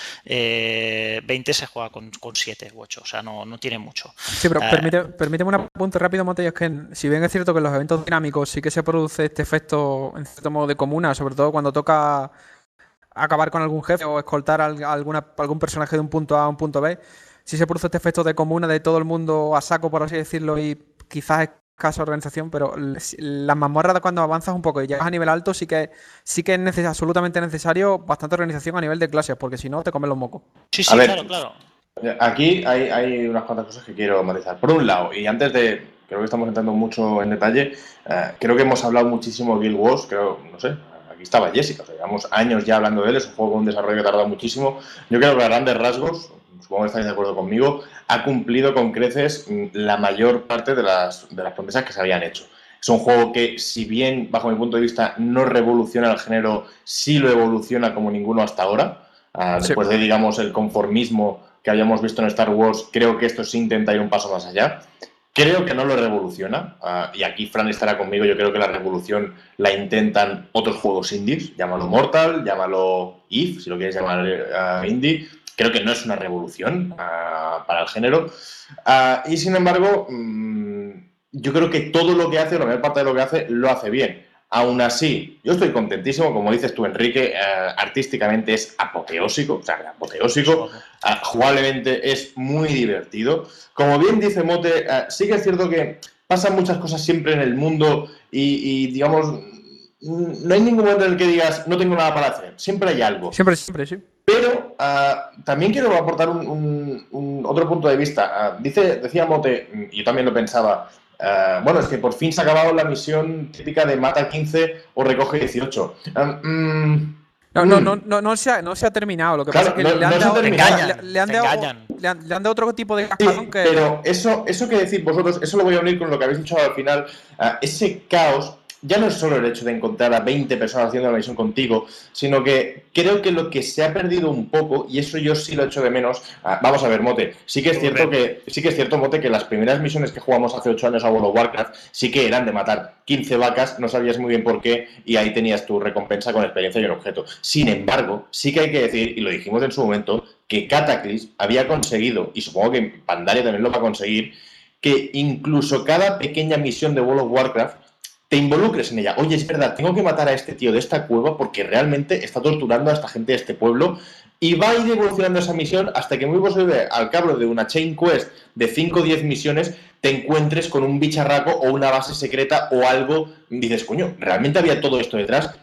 eh, veinte se juega con, con siete u ocho. O sea, no, no tiene mucho. Sí, pero uh, permite, permíteme un apunte rápido, Mote, y es que si bien es cierto que en los eventos dinámicos sí que se produce este efecto en cierto modo de comuna, sobre todo cuando toca acabar con algún jefe o escoltar a alguna, algún personaje de un punto A a un punto B, sí se produce este efecto de comuna de todo el mundo a saco, por así decirlo, y quizás escasa organización, pero las mazmorras cuando avanzas un poco y llegas a nivel alto sí que sí que es neces- absolutamente necesario bastante organización a nivel de clases, porque si no te comen los mocos. Sí, sí, ver, claro, claro. Aquí hay, hay unas cuantas cosas que quiero matizar. Por un lado, y antes de, creo que estamos entrando mucho en detalle, eh, creo que hemos hablado muchísimo de Guild Wars, creo, no sé, aquí estaba Jessica, o sea, llevamos años ya hablando de él, es un juego con un desarrollo que ha tardado muchísimo. Yo creo que a grandes rasgos, supongo que estáis de acuerdo conmigo, ha cumplido con creces la mayor parte de las, de las promesas que se habían hecho. Es un juego que, si bien, bajo mi punto de vista, no revoluciona el género, sí lo evoluciona como ninguno hasta ahora. Uh, después sí. de, digamos, el conformismo que habíamos visto en Star Wars, creo que esto sí intenta ir un paso más allá. Creo que no lo revoluciona, uh, y aquí Fran estará conmigo, yo creo que la revolución la intentan otros juegos indies, llámalo Mortal, llámalo Eve, si lo quieres llamar uh, indie. Creo que no es una revolución uh, para el género. Uh, y sin embargo, mmm, yo creo que todo lo que hace, la mayor parte de lo que hace, lo hace bien. Aún así, yo estoy contentísimo, como dices tú, Enrique, uh, artísticamente es apoteósico, o sea, apoteósico, uh, jugablemente es muy divertido. Como bien dice Mote, uh, sí que es cierto que pasan muchas cosas siempre en el mundo y, y digamos, no hay ningún momento en el que digas, no tengo nada para hacer, siempre hay algo. Siempre, siempre, sí. Pero uh, también quiero aportar un, un, un otro punto de vista. Uh, dice, decía Mote, y yo también lo pensaba, uh, bueno, es que por fin se ha acabado la misión típica de mata quince o recoge dieciocho. Uh, mm, no, no, no, no, no, se ha, no se ha terminado. Lo que claro, pasa es que no, le, han no dado, le, engañan, le, le, han dado, le, han, le han dado otro tipo de cascarón sí, que... Pero eso, eso que decís vosotros, eso lo voy a unir con lo que habéis dicho al final. Uh, ese caos... Ya no es solo el hecho de encontrar a veinte personas haciendo la misión contigo, sino que creo que lo que se ha perdido un poco, y eso yo sí lo echo de menos, ah, vamos a ver, Mote, sí que es cierto que sí que es cierto, Mote, que las primeras misiones que jugamos hace ocho años a World of Warcraft sí que eran de matar quince vacas, no sabías muy bien por qué, y ahí tenías tu recompensa con experiencia y un objeto. Sin embargo, sí que hay que decir, y lo dijimos en su momento, que Cataclysm había conseguido, y supongo que Pandaria también lo va a conseguir, que incluso cada pequeña misión de World of Warcraft te involucres en ella. Oye, es verdad, tengo que matar a este tío de esta cueva porque realmente está torturando a esta gente de este pueblo, y va a ir evolucionando esa misión hasta que muy posible al cabo de una chain quest de cinco o diez misiones te encuentres con un bicharraco o una base secreta o algo. Dices, coño, ¿realmente había todo esto detrás?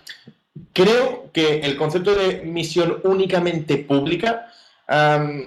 Creo que el concepto de misión únicamente pública um,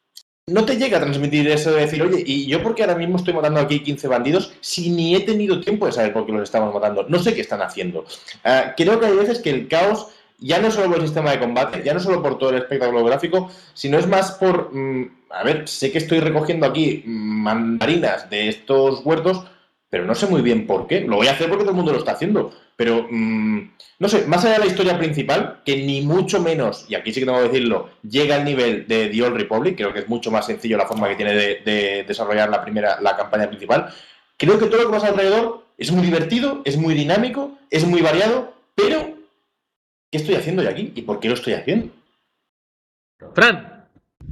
no te llega a transmitir eso de decir, oye, ¿y yo por qué ahora mismo estoy matando aquí quince bandidos si ni he tenido tiempo de saber por qué los estamos matando? No sé qué están haciendo. Uh, creo que hay veces que el caos, ya no solo por el sistema de combate, ya no solo por todo el espectáculo gráfico, sino es más por, mmm, a ver, sé que estoy recogiendo aquí mandarinas de estos huertos, pero no sé muy bien por qué. Lo voy a hacer porque todo el mundo lo está haciendo. Pero, mmm, no sé, más allá de la historia principal, que ni mucho menos, y aquí sí que tengo que decirlo, llega al nivel de The Old Republic, creo que es mucho más sencillo la forma que tiene de, de desarrollar la primera, la campaña principal. Creo que todo lo que pasa alrededor es muy divertido, es muy dinámico, es muy variado, pero ¿qué estoy haciendo yo aquí? ¿Y por qué lo estoy haciendo? Fran.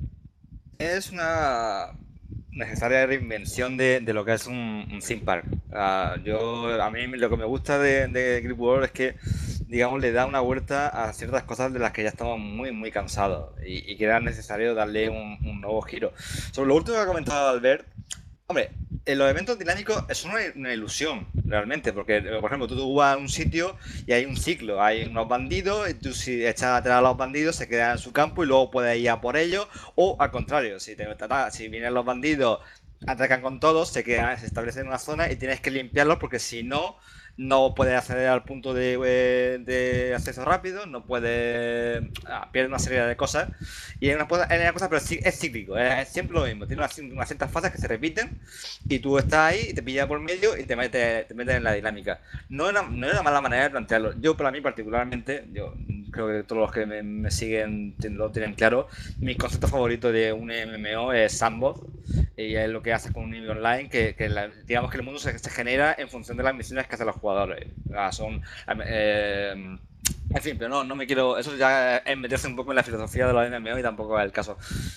Es una necesaria reinvención de, de lo que es un, un theme park. Uh, yo, a mí lo que me gusta de, de Guild Wars es que, digamos, le da una vuelta a ciertas cosas de las que ya estamos muy, muy cansados y, y que era necesario darle un, un nuevo giro. Sobre lo último que ha comentado Albert, hombre, en los eventos dinámicos es una, una ilusión, realmente, porque, por ejemplo, tú, tú vas a un sitio y hay un ciclo, hay unos bandidos, y tú si echas atrás a los bandidos se quedan en su campo y luego puedes ir a por ellos, o al contrario, si, te, si vienen los bandidos, atacan con todos, se quedan, se establecen en una zona y tienes que limpiarlos porque si no, no puede acceder al punto de, eh, de acceso rápido, no puede... Ah, pierde una serie de cosas. Y es una cosa, es una cosa pero es cíclico, es siempre lo mismo. Tiene unas, unas ciertas fases que se repiten y tú estás ahí y te pillas por medio y te metes, te metes en la dinámica. No es, una, no es una mala manera de plantearlo. Yo, para mí particularmente, yo creo que todos los que me, me siguen lo tienen claro, mi concepto favorito de un M M O es sandbox y es lo que hace con un nivel online, que, que la, digamos que el mundo se, se genera en función de las misiones que hacen los jugadores. Ah, son... Eh, en fin, pero no, no me quiero... Eso ya es meterse un poco en la filosofía de los M M O y tampoco es el caso.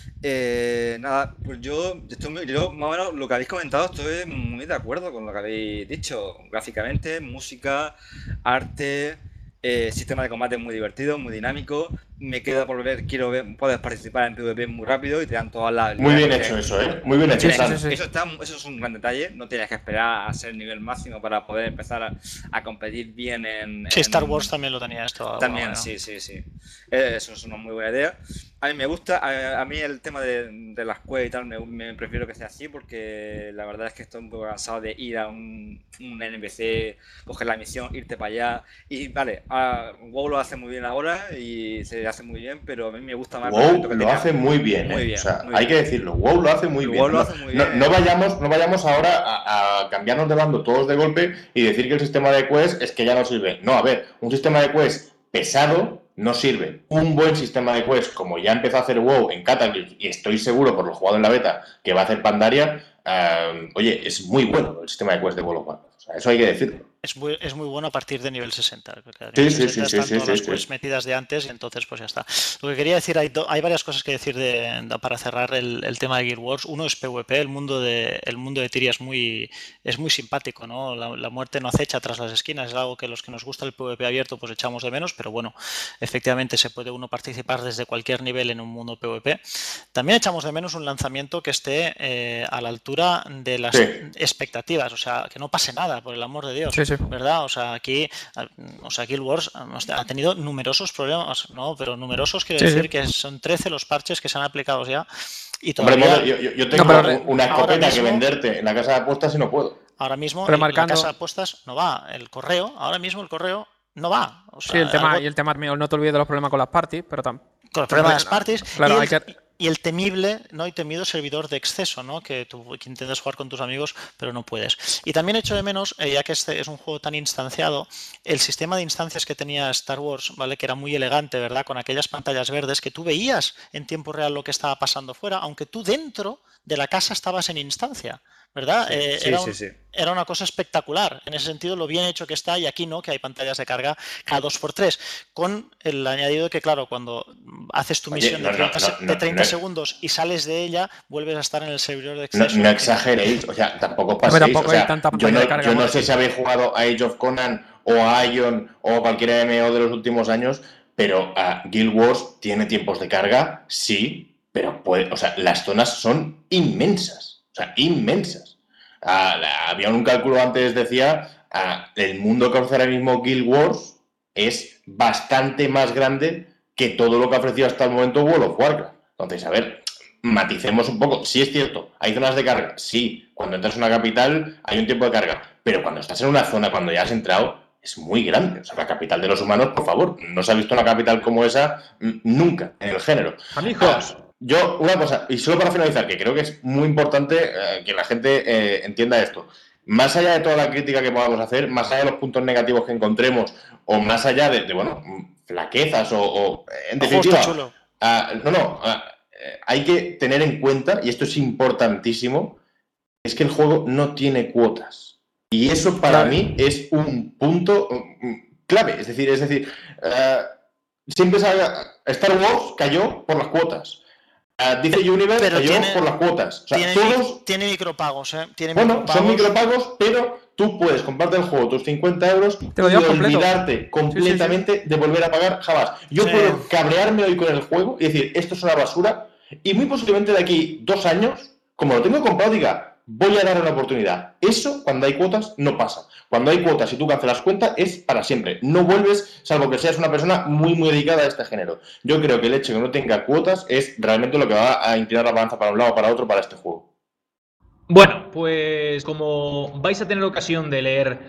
Eh, nada, pues yo, estoy, yo más o menos lo que habéis comentado estoy muy de acuerdo con lo que habéis dicho. Gráficamente, música, arte... Eh, sistema de combate muy divertido, muy dinámico. Me queda por ver, quiero ver, puedes participar en PvP muy rápido y te dan todas las... Muy bien hecho eso, ¿eh? Muy bien hecho. Sí, sí, sí. Eso, está, eso es un gran detalle. No tienes que esperar a ser nivel máximo para poder empezar a, a competir bien en... Sí, en... Star Wars también lo tenía esto. También, bueno, sí, sí, sí. Eso es una muy buena idea. A mí me gusta, a, a mí el tema de, de las quests y tal, me, me prefiero que sea así porque la verdad es que estoy un poco cansado de ir a un, un N P C, coger la misión, irte para allá y vale, a, WoW lo hace muy bien ahora y se hace muy bien, pero a mí me gusta más. WoW que lo tenga. hace muy bien, muy ¿eh? bien O sea, muy hay bien. que decirlo, WoW lo hace muy WoW bien. lo No, hace muy no, bien. no vayamos, no vayamos ahora a, a cambiarnos de bando todos de golpe y decir que el sistema de quest es que ya no sirve. No, a ver, un sistema de quest pesado no sirve. Un buen sistema de quest, como ya empezó a hacer WoW en Cataclysm, y estoy seguro por lo jugado en la beta que va a hacer Pandaria, uh, oye, es muy bueno el sistema de quest de World of Warcraft. O sea, eso hay que decirlo. Es muy, es muy bueno a partir de nivel sesenta. Porque a Sí, nivel sí, sesenta sí, están sí, todas sí, las sí, quests sí. metidas de antes y entonces pues ya está. Lo que quería decir, hay, do, hay varias cosas que decir de, de, para cerrar el, el tema de Guild Wars. Uno es PvP, el mundo de, el mundo de Tyria es muy, es muy simpático, ¿no? La, la muerte no acecha tras las esquinas, es algo que los que nos gusta el PvP abierto pues echamos de menos, pero bueno, efectivamente se puede uno participar desde cualquier nivel en un mundo PvP. También echamos de menos un lanzamiento que esté eh, a la altura de las Sí. expectativas, o sea, que no pase nada, por el amor de Dios, Sí, sí. ¿verdad? O sea, aquí, o sea, Guild Wars ha tenido numerosos problemas, ¿no? Pero numerosos quiere Sí, decir sí. que son trece los parches que se han aplicado ya y Hombre, todavía... Moder, yo, yo- yo tengo No, pero- una ahora escopeta mismo- que venderte en la casa de apuestas y no puedo. Ahora mismo Pero el- marcando- la casa de apuestas no va, el correo, ahora mismo el correo no va. O sea, Sí, el tema, algo- y el tema, no te olvides de los problemas con las parties, pero también. con el problema de las parties Claro, y, el, hay que- y el temible, ¿no? Y temido servidor de exceso, ¿no? Que tú que intentas jugar con tus amigos, pero no puedes. Y también echo de menos, eh, ya que este es un juego tan instanciado, el sistema de instancias que tenía Star Wars, ¿vale? Que era muy elegante, ¿verdad? Con aquellas pantallas verdes que tú veías en tiempo real lo que estaba pasando fuera, aunque tú dentro de la casa estabas en instancia, ¿verdad? Eh, Sí, era, sí, un- sí. era una cosa espectacular. En ese sentido, lo bien hecho que está, y aquí no, que hay pantallas de carga cada dos por tres. Con el añadido de que, claro, cuando haces tu Oye, misión no, de no, treinta, no, se- no, de treinta no. segundos y sales de ella, vuelves a estar en el servidor de No, exceso. no exageréis, o sea, tampoco Hombre, paséis. tampoco o sea, hay tanta yo pantalla no, de carga, yo no Moder. sé si habéis jugado a Age of Conan o a Ion o a cualquier M M O de los últimos años, pero a Guild Wars tiene tiempos de carga, sí, pero puede, o sea, las zonas son inmensas, o sea, inmensas. Ah, la- había un cálculo antes, decía, ah, el mundo que ofrece ahora mismo Guild Wars es bastante más grande que todo lo que ha ofrecido hasta el momento World of Warcraft. Entonces, a ver, maticemos un poco. Sí es cierto, hay zonas de carga, sí. Cuando entras en una capital hay un tiempo de carga, pero cuando estás en una zona, cuando ya has entrado, es muy grande. O sea, la capital de los humanos, por favor, no se ha visto una capital como esa mm, nunca en el género. Amigos. Ah, yo, una cosa, y solo para finalizar, que creo que es muy importante eh, que la gente eh, entienda esto. Más allá de toda la crítica que podamos hacer, más allá de los puntos negativos que encontremos, o más allá de, de bueno, flaquezas o, o en El juego está definitiva, chulo. ah, no, no, ah, eh, hay que tener en cuenta, y esto es importantísimo, es que el juego no tiene cuotas. Y eso para Claro. mí es un punto mm, clave. Es decir, es decir, eh, siempre se ha- Star Wars cayó por las cuotas. Uh, D C Universe Pero cayó tiene- por las cuotas. O sea, tiene, todos, tiene micropagos, ¿eh? Tiene bueno, micropagos. son micropagos, pero tú puedes comprarte el juego tus cincuenta euros Te lo y llevas completo. olvidarte completamente de volver a pagar jamás. Yo Sí. puedo cabrearme hoy con el juego y decir, esto es una basura, y muy posiblemente de aquí dos años, como lo tengo comprado, diga, voy a darle una oportunidad. Eso, cuando hay cuotas, no pasa. Cuando hay cuotas y tú cancelas cuenta, es para siempre. No vuelves, salvo que seas una persona muy, muy dedicada a este género. Yo creo que el hecho de que no tenga cuotas es realmente lo que va a inclinar la balanza para un lado o para otro para este juego. Bueno, pues como vais a tener ocasión de leer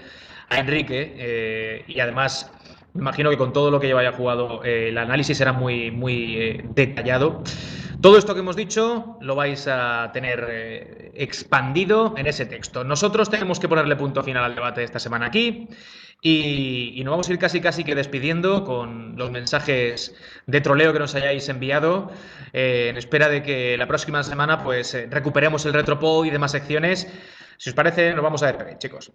a Enrique eh, y además me imagino que con todo lo que lleva ya jugado eh, el análisis será muy, muy eh, detallado. Todo esto que hemos dicho lo vais a tener eh, expandido en ese texto. Nosotros tenemos que ponerle punto final al debate de esta semana aquí y, y nos vamos a ir casi casi que despidiendo con los mensajes de troleo que nos hayáis enviado eh, en espera de que la próxima semana pues eh, recuperemos el Retropod y demás secciones. Si os parece, nos vamos a despedir, chicos.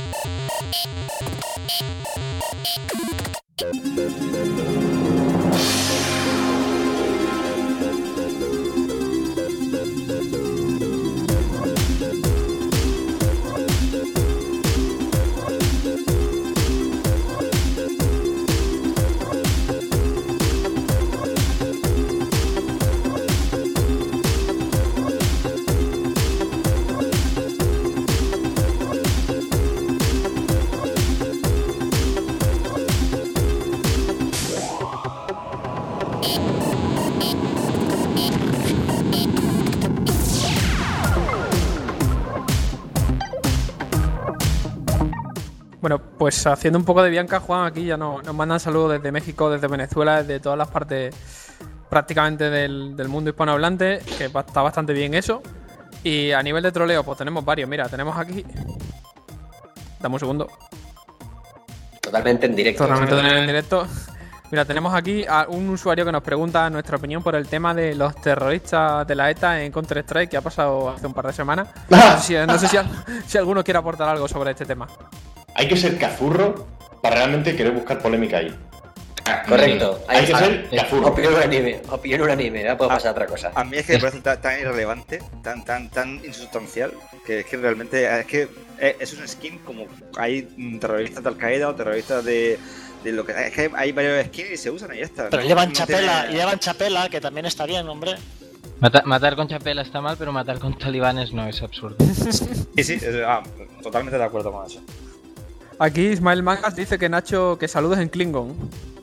Bueno, pues haciendo un poco de Bianca, Juan, aquí ya no, nos mandan saludos desde México, desde Venezuela, desde todas las partes prácticamente del, del mundo hispanohablante, que está bastante bien eso. Y a nivel de troleo, pues tenemos varios. Mira, tenemos aquí... Dame un segundo. Totalmente en directo. Totalmente en directo. Mira, tenemos aquí a un usuario que nos pregunta nuestra opinión por el tema de los terroristas de la ETA en Counter-Strike, que ha pasado hace un par de semanas. No sé si, no sé si, si alguno quiere aportar algo sobre este tema. Hay que ser cazurro para realmente querer buscar polémica ahí. Correcto. Hay, hay que ser cazurro. Opinión unánime, opinión unánime, ya puedo pasar a otra cosa. A mí es que me parece tan, tan irrelevante, tan tan tan insustancial, que es que realmente es que es un skin como hay terroristas de Al-Qaeda o terroristas de, de lo que es que hay varios skins y se usan y ya está. Pero no, llevan no chapela, tiene... llevan chapela, que también está bien, hombre. Matar, matar con chapela está mal, pero matar con talibanes no, es absurdo. Sí, sí, es, ah, totalmente de acuerdo con eso. Aquí Ismael Mangas dice que Nacho, que saludes en Klingon.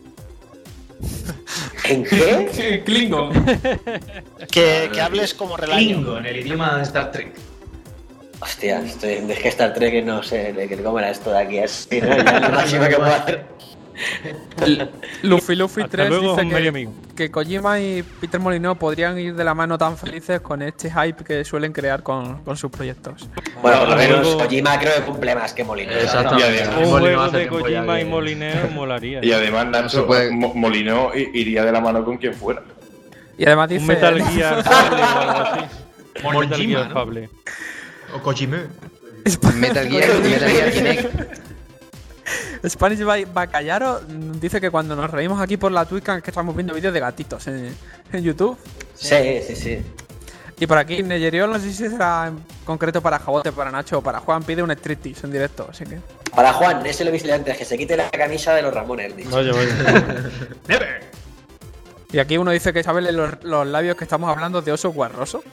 ¿En qué? En Klingon. que, que hables como relaño. Klingon, el idioma de Star Trek. Hostia, estoy, es que Star Trek no sé de cómo era esto de aquí. Es ¿no? Ya lo máximo que puedo hacer. Luffy Luffy Hasta tres luego, dice medio que, amigo. que Kojima y Peter Molyneux podrían ir de la mano tan felices con este hype que suelen crear con, con sus proyectos. Bueno, por lo Hasta menos luego. Kojima creo que cumple más que Molyneux. Exactamente. Y además- Un Molyneux juego hace de tiempo ya Kojima que- y Molineux molaría. Y además No se Nacho puede- Mo- Molineux i- iría de la mano con quien fuera. Y además dice... Un Metal Gear Fable o algo así. Un Metal Kojima, Gear ¿no? Fable. O Kojime. Metal Gear, Metal Gear Kinect. Spanish Ba- Bacallaro dice que cuando nos reímos aquí por la Twitch es que estamos viendo vídeos de gatitos en, en YouTube. Sí, sí, sí. Y por aquí Neyeriol, no sé si será en concreto para Jabote, para Nacho o para Juan, pide un striptease en directo, así que... Para Juan, ese lo he visto antes, que se quite la camisa de los Ramones, dicho. Vaya, vaya. Never. Y aquí uno dice que sabe los, los labios que estamos hablando de oso guarroso.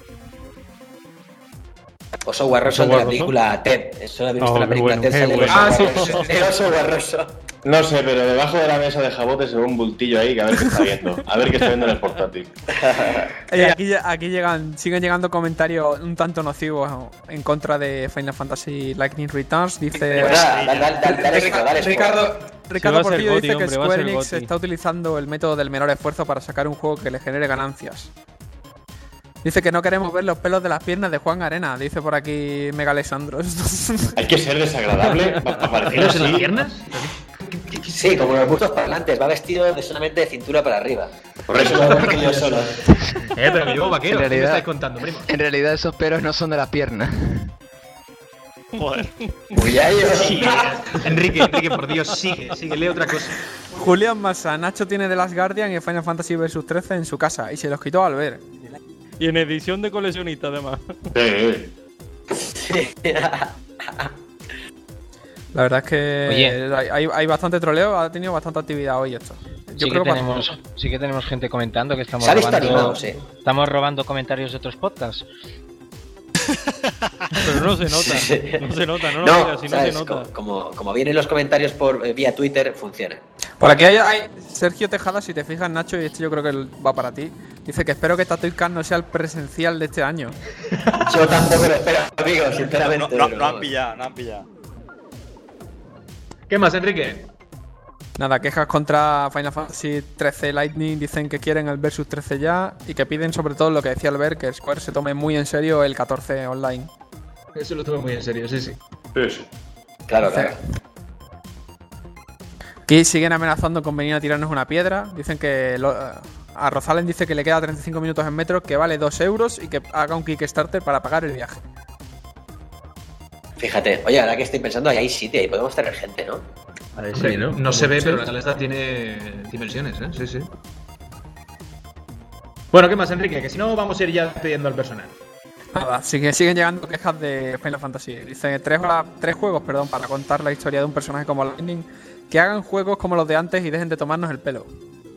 Oso Guarroso ¿Oso de la Guarroso? película Ted. Eso lo he visto Oh, en la qué película bueno, Ted. qué Sale el bueno. oso Ah, sí. Guarroso. El oso Guarroso. No sé, pero debajo de la mesa de Jabote se ve un bultillo ahí que a ver qué está viendo. A ver qué está viendo en el portátil. Y aquí, aquí llegan, siguen llegando comentarios un tanto nocivos en contra de Final Fantasy Lightning Returns. Dice... Pues nada, dale, dale, dale, dale, dale, dale, Ricardo, Ricardo Se va a hacer Portillo Goti, dice que hombre, va a Square ser Enix Goti. está utilizando el método del menor esfuerzo para sacar un juego que le genere ganancias. Dice que no queremos ver los pelos de las piernas de Juan Arena, dice por aquí Mega Alessandro. Hay que ser desagradable para parecer ¿Pelos en las así. piernas? Sí, como los bustos parlantes, va vestido de solamente de cintura para arriba. Por eso Lo veo que yo solo. Eh, pero que llevo vaquero. En ¿Qué me realidad- estáis contando, primo? En realidad esos peros no son de las piernas. Joder. Uy, ya yo. Sí, Enrique, Enrique, por Dios, sigue, sigue, lee otra cosa. Julián Massa, Nacho tiene The Last Guardian y Final Fantasy Versus trece en su casa y se los quitó al ver. Y en edición de coleccionista, además. Sí. Sí. La verdad es que Oye. hay, hay- hay bastante troleo, ha tenido bastante actividad hoy esto. Yo Sí que, creo que tenemos, sí que tenemos gente comentando que estamos Se ha visto robando, animado, sí. estamos robando comentarios de otros podcasts. Pero no se nota. Sí. No se nota, no lo No, digas, si no ¿sabes? se nota. Como, como, como vienen los comentarios por eh, vía Twitter, funciona. Por aquí hay, hay Sergio Tejada, si te fijas, Nacho, y este yo creo que va para ti. Dice que espero que TatoyCast no sea el presencial de este año. Yo tampoco lo espero, amigo, sinceramente. No, no, pero no han vamos. pillado, no han pillado. ¿Qué más, Enrique? Nada, quejas contra Final Fantasy trece Lightning, dicen que quieren el Versus trece ya y que piden sobre todo lo que decía Albert, que Square se tome muy en serio el catorce online. Eso lo tomo muy en serio, sí, sí. Sí, sí. Claro, claro. Aquí siguen amenazando con venir a tirarnos una piedra. Dicen que lo, a Rosalen dice que le queda treinta y cinco minutos en metro, que vale dos euros y que haga un Kickstarter para pagar el viaje. Fíjate, oye, ahora que estoy pensando, ahí hay sitio, ahí podemos tener gente, ¿no? A ver, sí, ¿no? No se ve, pero la sala esta tiene dimensiones, ¿eh? Sí, sí. Bueno, ¿qué más, Enrique? Que si no, vamos a ir ya pidiendo al personal. Nada, sigue, siguen llegando quejas de Final Fantasy. Dicen tres, tres juegos, perdón, para contar la historia de un personaje como Lightning, que hagan juegos como los de antes y dejen de tomarnos el pelo.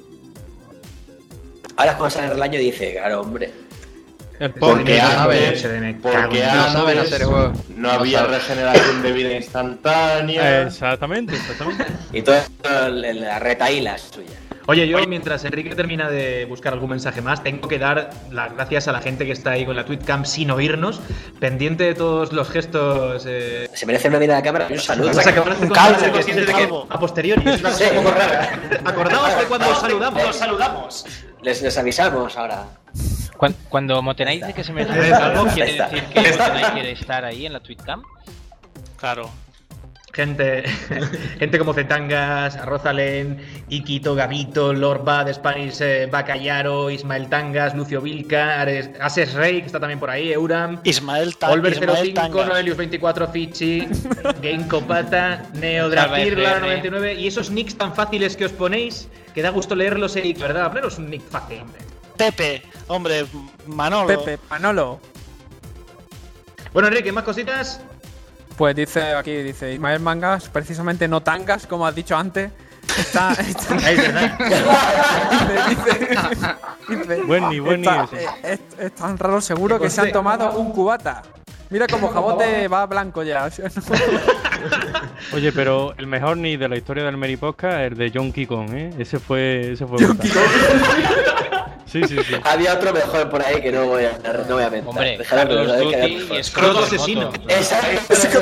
Ahora cuando sale el año dice, claro, hombre. Porque antes, porque no saben hacer juegos. No había regeneración de vida instantánea. Exactamente, exactamente. Y todo la retaíla suya. Oye, yo mientras Enrique termina de buscar algún mensaje más, tengo que dar las gracias a la gente que está ahí con la Twitcam sin oírnos, pendiente de todos los gestos. Eh... Se merece una mirada a cámara y un saludo. O sea, que un calvo, que siente que a posteriori es una cosa un poco rara. Acordaos de cuando os saludamos. Nos saludamos. Les, les avisamos ahora. Cuando, cuando Motenay dice que se merece algo, ¿quiere decir que Motenay quiere estar ahí en la Twitcam? Claro. Gente, gente como Zetangas, Rozalen, Ikito, Gabito, Lord Bad, Spanish eh, Bacallaro, Ismael Tangas, Lucio Vilca, Ares, Ases Rey, que está también por ahí, Euram, Ismael, ta Olver Ismael cero cinco, Tangas, Noelius veinticuatro, Fichi, Game Copata, Neodrapirla noventa y nueve, y esos nicks tan fáciles que os ponéis, que da gusto leerlos, eh, ¿verdad? Poneros un nick fácil, hombre. Pepe, hombre, Manolo. Pepe, Manolo. Bueno, Enrique, ¿más cositas? Pues dice aquí, dice Ismael Mangas, precisamente no tangas, como has dicho antes. Está. está es verdad. dice, dice, buen ni, buen está, ni ese. Es, es tan raro, seguro que se han tomado un cubata. Mira como Jabote va blanco ya. Oye, pero el mejor ni de la historia del Mary Podcast es el de John Kong, ¿eh? Ese fue, ese fue brutal. Sí, sí, sí. Había otro mejor por ahí que no voy a, no voy a mentar. Hombre, Carlos Duty y Escroto asesino. Exacto.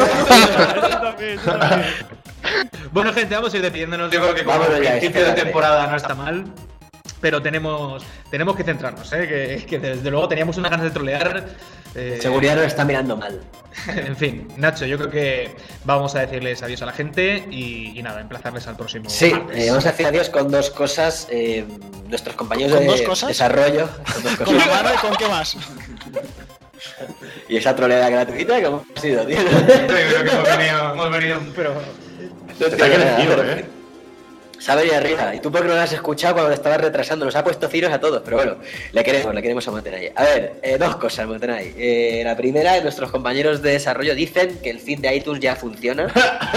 Bueno, gente, vamos a ir despidiéndonos. Yo creo que como principio de temporada no está mal. Pero tenemos tenemos que centrarnos, ¿eh? que, que desde luego teníamos unas ganas de trolear. Eh... Seguridad nos está mirando mal. En fin, Nacho, yo creo que vamos a decirles adiós a la gente y, y nada, emplazarles al próximo. Sí, eh, vamos a decir adiós con dos cosas. Eh, nuestros compañeros de dos cosas? desarrollo. Con, dos ¿Con la mano y con qué más? Y esa troleada gratuita, ¿cómo ha sido, tío? Yo creo que hemos venido, hemos venido pero... Está crecido, ¿eh? Se ha venido arriba. Y tú porque no lo has escuchado cuando te estabas retrasando. Nos ha puesto ciros a todos, pero bueno, le queremos, le queremos a Montenay. A ver, eh, dos cosas, Montenay. Eh, la primera, nuestros compañeros de desarrollo dicen que el feed de iTunes ya funciona.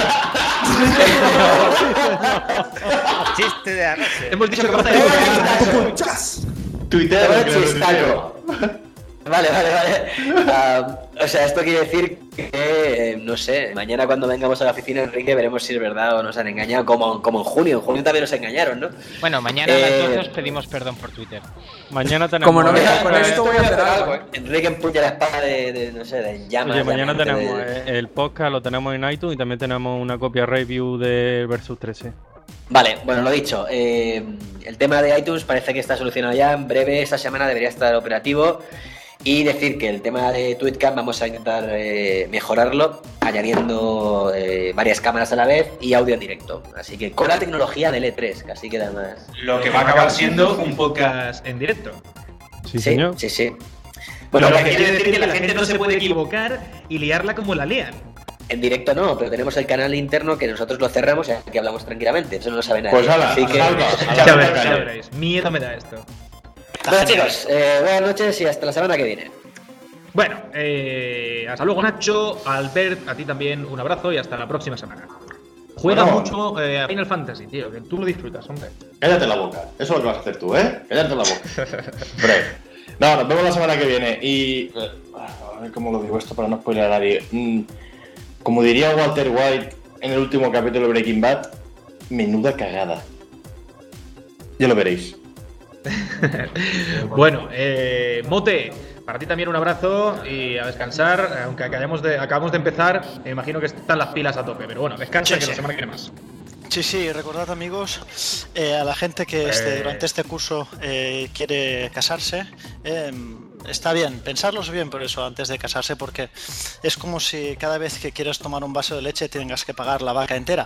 Chiste de anoche. Hemos dicho que vamos a ir. Twitter. Vale, vale, vale. Uh, o sea, esto quiere decir que, eh, no sé, mañana cuando vengamos a la oficina, Enrique, veremos si es verdad o nos han engañado, como, como en junio. En junio también nos engañaron, ¿no? Bueno, mañana eh, a las doce os pedimos perdón por Twitter. Mañana tenemos... Como no venga con esto, voy a hacer algo, ¿eh? Enrique empuña la espada de, de no sé, de llamas. Oye, mañana tenemos de... el podcast, lo tenemos en iTunes y también tenemos una copia review de Versus trece. Vale, bueno, lo dicho, eh, el tema de iTunes parece que está solucionado ya. En breve, esta semana debería estar operativo. Y decir que el tema de Twitcam vamos a intentar eh, mejorarlo añadiendo eh, varias cámaras a la vez y audio en directo. Así que con la tecnología del E tres, que así queda más... Lo que va a acabar siendo un podcast en directo. Sí, sí, señor. Sí, sí. Bueno, lo que quiere decir que la gente no se puede equivocar y liarla como la lían. En directo no, pero tenemos el canal interno que nosotros lo cerramos y aquí hablamos tranquilamente. Eso no lo sabe nadie. Pues ala, así que... salva, Ya veréis, ya veréis. Miedo me da esto. Bueno, chicos, eh, buenas noches y hasta la semana que viene. Bueno, eh, hasta luego, Nacho, Albert, a ti también un abrazo y hasta la próxima semana. Juega Bueno. mucho eh, a Final Fantasy, tío, que tú lo disfrutas, hombre. Cállate la boca. Eso es lo que vas a hacer tú, ¿eh? Cállate la boca. Breve. No, nos vemos la semana que viene. Y. A ver cómo lo digo esto para no spoiler a nadie. Mm, como diría Walter White en el último capítulo de Breaking Bad, menuda cagada. Ya lo veréis. Bueno, eh, Mote, para ti también un abrazo y a descansar, aunque acabamos de, acabamos de empezar, me imagino que están las pilas a tope, pero bueno, descansa Sí, que sí. la semana que viene más. Sí, sí, recordad amigos, eh, a la gente que este, Eh. durante este curso eh, quiere casarse, eh, está bien, pensarlos bien por eso antes de casarse, porque es como si cada vez que quieres tomar un vaso de leche tengas que pagar la vaca entera.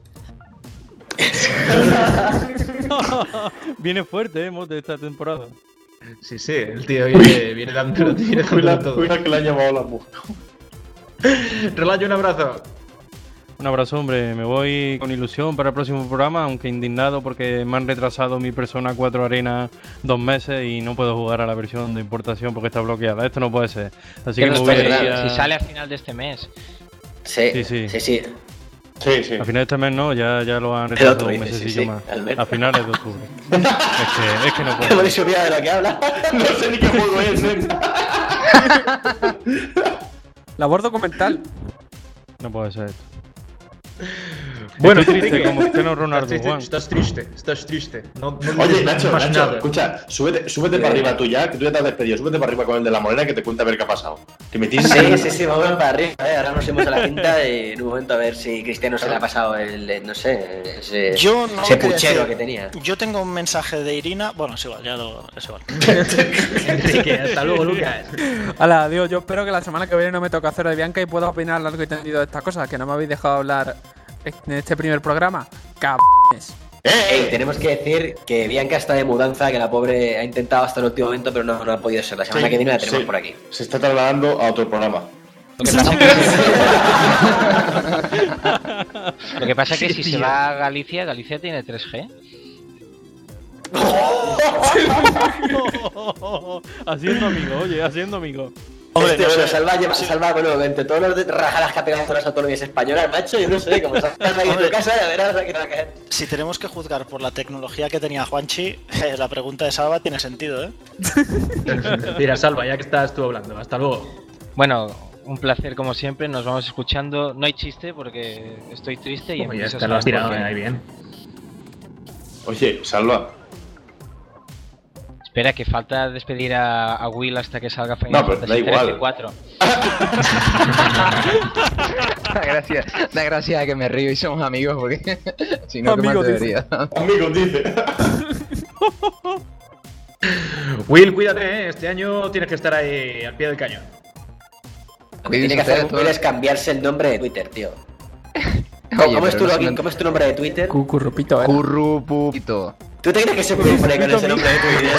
Viene fuerte, ¿eh? Mod de esta temporada. Sí, sí, el tío viene, viene dando, viene dando todo. Cuida que le han llamado la mujer. Relayo, un abrazo. Un abrazo, hombre. Me voy con ilusión para el próximo programa, aunque indignado porque me han retrasado mi Persona cuatro Arena dos meses y no puedo jugar a la versión de importación porque está bloqueada. Esto no puede ser. Así que, Que me no voy está a ir verdad. a... Si sale a final de este mes. Sí, Sí, sí. sí, sí. Sí, sí. A finales de este mes no, ya, ya lo han El retrasado otro un dice, sí, mesecillo sí, más. al menos. A finales de octubre. es, que, es que no Que no puedo. me se olvida de lo que habla. No sé ni qué juego es, ¿eh? Labor documental. No puede ser esto. Bueno, Estoy triste Enrique, como Cristiano Ronaldo, estás triste, Juan. estás triste, estás triste. No, no Oye, dices Nacho, más Nacho, nada. escucha, súbete, súbete para arriba tú ya, que tú ya te has despedido. Súbete para arriba con el de la morena que te cuenta a ver qué ha pasado. Que me tienes Sí, sí, sí, vamos para arriba. eh. Ahora nos hemos a la cinta y en un momento a ver si Cristiano se le ha pasado el, el, no sé, ese, Yo no ese quería puchero decir- que tenía. Yo tengo un mensaje de Irina, bueno, es igual, ya lo, es igual. Enrique, hasta luego, Lucas. Hala, digo, yo espero que la semana que viene no me toque hacer de Bianca y pueda opinar largo y tendido de estas cosas, que no me habéis dejado hablar en este primer programa. Cabrones. Ey, tenemos que decir que Bianca está de mudanza, que la pobre ha intentado hasta el último momento, pero no, no ha podido ser. La semana Sí, que viene la tenemos sí. por aquí. Se está trasladando a otro programa. Lo que pasa, Lo que pasa es que Sí, si tío. se va a Galicia, Galicia tiene tres G. Haciendo amigo, oye, haciendo amigo. Hombre, Este, no bueno, sé. Salva, lleva, Salva, bueno, entre todos los de rajadas que ha pegado con las autonomías españolas, macho, yo no sé, como salgas de ahí de tu casa, ya verás a qué te va a caer. Si tenemos que juzgar por la tecnología que tenía Juanchi, eh, la pregunta de Salva tiene sentido, ¿eh? Mira, Salva, ya que estás tú hablando. Hasta luego. Bueno, un placer como siempre, nos vamos escuchando. No hay chiste porque estoy triste y Oye, empiezo te lo has a saber tirado por qué. ahí bien. Oye, Salva. Espera, que falta despedir a, a Will hasta que salga Final No, pero Fantasy da igual. trece cuatro. Da gracia, da gracia que me río y somos amigos porque si no, ¿qué más Amigos, dice. debería? Amigos, dice. Will, cuídate, ¿eh? Este año tienes que estar ahí al pie del cañón. Lo que tiene que hacer Will es cambiarse el nombre de Twitter, tío. ¿Cómo, Oye, cómo es pero tu no login? son- ¿Cómo es tu nombre de Twitter? Currupito, eh. Currupupito. ¿Tú te crees que se puede poner con ese nombre de Twitter?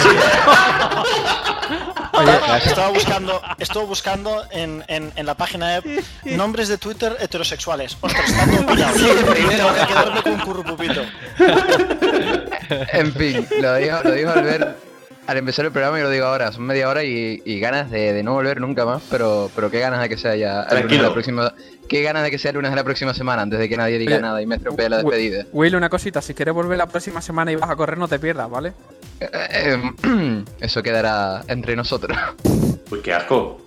Oye, estaba buscando, estuve buscando en, en, en la página web nombres de Twitter heterosexuales. Ostras, está todo pillado. Sí, primero. Tengo que quedarme con Currupupito. En fin, lo dijo, lo dijo Albert al empezar el programa y lo digo ahora. Son media hora y, y ganas de, de no volver nunca más, pero, pero qué ganas de que sea ya el lunes de Tranquilo. la próxima. Qué ganas de que sea el lunes de la próxima semana antes de que nadie diga Oye, nada y me estropee la Will- despedida. Will, una cosita, si quieres volver la próxima semana y vas a correr, no te pierdas, ¿vale? Eh, eh, Eso quedará entre nosotros. Uy, qué asco.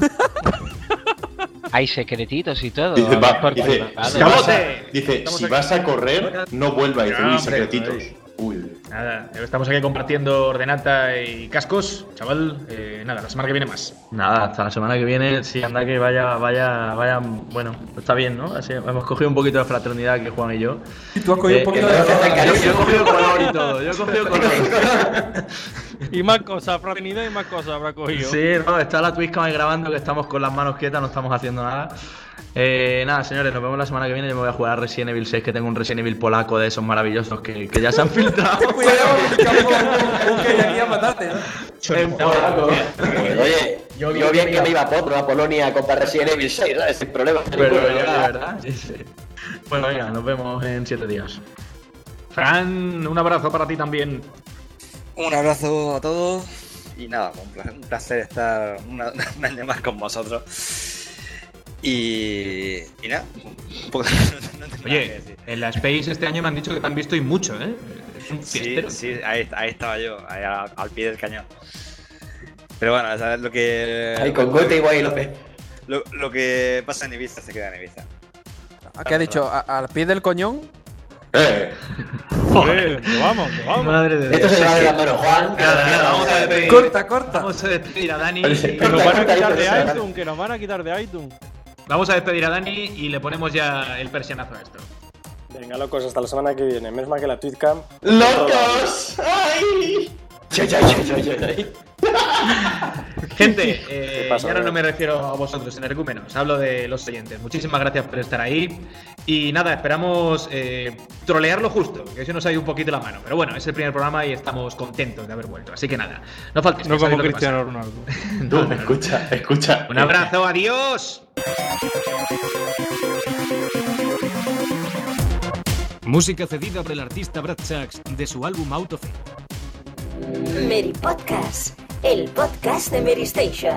Hay secretitos y todo. Dice, va, por dice, privado. si vas a, ¡Camote! dice, Estamos si aquí. vas a correr, no vuelvas. Dice, Ya, uy, hombre, secretitos. ay. Uy. Nada, estamos aquí compartiendo ordenata y cascos, chaval. Eh, nada, la semana que viene más. Nada, hasta la semana que viene, sí, anda que vaya, vaya, vaya, bueno, está bien, ¿no? Así, hemos cogido un poquito de fraternidad que Juan y yo. Y tú has cogido Eh, un poquito que de... no, yo, yo he cogido color y todo, yo he cogido color. Y más cosas, fraternidad y más cosas habrá cogido. Sí, no, está la Twitchcam ahí grabando que estamos con las manos quietas, no estamos haciendo nada. Eh, nada, señores, nos vemos la semana que viene. Yo me voy a jugar a Resident Evil seis, que tengo un Resident Evil polaco de esos maravillosos que, que ya se han filtrado. Cuidado, que ya aquí a matarte, ¿no? En polaco. Oye, Yo yo, vi- bien que me iba a Potro, a Polonia, a comprar Resident Evil seis, ¿sabes? Sin problema. Pero ya, la verdad. Sí, sí. Bueno, venga, nos vemos en siete días. Fran, un abrazo para ti también. Un abrazo a todos y nada, un placer, un placer estar una, un año más con vosotros. Y, y nada, pues, no tengo nada que Oye, decir. en la Space este año me han dicho que te han visto y mucho, ¿eh? Es un Sí, fiestero. sí, ahí, ahí estaba yo, ahí al, al pie del cañón. Pero bueno, ¿sabes lo que. Ahí con Gote y Guay López. Lo, lo que pasa en Ibiza se queda en Ibiza. ¿Qué ha dicho? ¿A- ¿Al pie del coñón? Eh. Joder, que vamos, que vamos. Madre de Dios. Esto se va de la mano, Juan. Nada, nada, vamos a despedir. Corta, corta. Vamos a despedir a Dani. Que nos van a quitar de iTunes, que nos van a quitar de iTunes. Vamos a despedir a Dani y le ponemos ya el persianazo a esto. Venga, locos, hasta la semana que viene. Menos mal que la Tweetcam. ¡Locos! ¡Ay! Gente, eh, pasa, y ahora bro? no me refiero a vosotros, energúmenos, hablo de los oyentes. Muchísimas gracias por estar ahí. Y nada, esperamos eh, trolearlo justo, que eso nos ha ido un poquito la mano. Pero bueno, es el primer programa y estamos contentos de haber vuelto. Así que nada, no faltéis. No que sabéis como lo que Cristiano pasa. Ronaldo. Tú, No, no, no. escucha, escucha. Un abrazo, adiós. Música cedida por el artista Brad Sachs de su álbum Out of It. Mary Podcast, el podcast de Mary Station.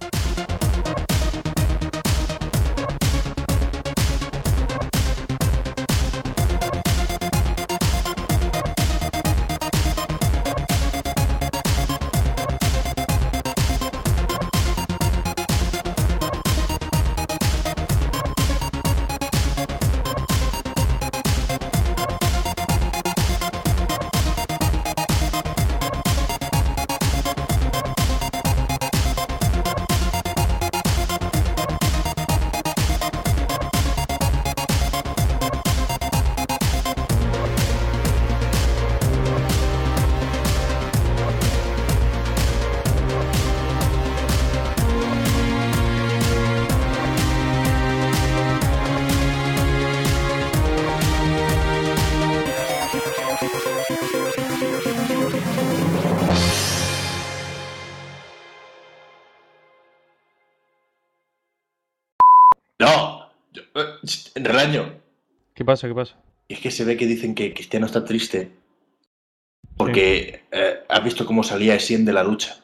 No. Yo- eh, ch, Relaño. ¿Qué pasa? ¿Qué pasa? Es que se ve que dicen que Cristiano está triste. Porque eh, has visto cómo salía Essien de la ducha.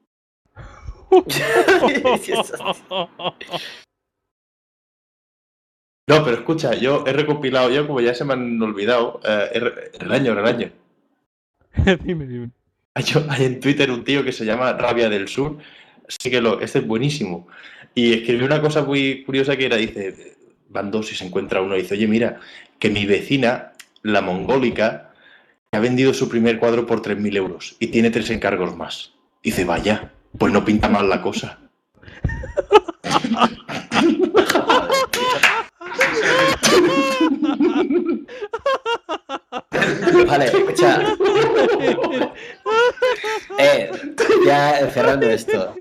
No, pero escucha, yo he recopilado, yo como ya se me han olvidado, eh, he re- Relaño, Relaño. Dime, dime. Hay, hay en Twitter un tío que se llama Rabia del Sur. Síguelo, este es buenísimo. Y escribió una cosa muy curiosa que era, dice, van dos y se encuentra uno y dice, oye, mira, que mi vecina, la mongólica, ha vendido su primer cuadro por tres mil euros y tiene tres encargos más. Dice, vaya, pues no pinta mal la cosa. Vale, escucha. Eh, ya cerrando esto.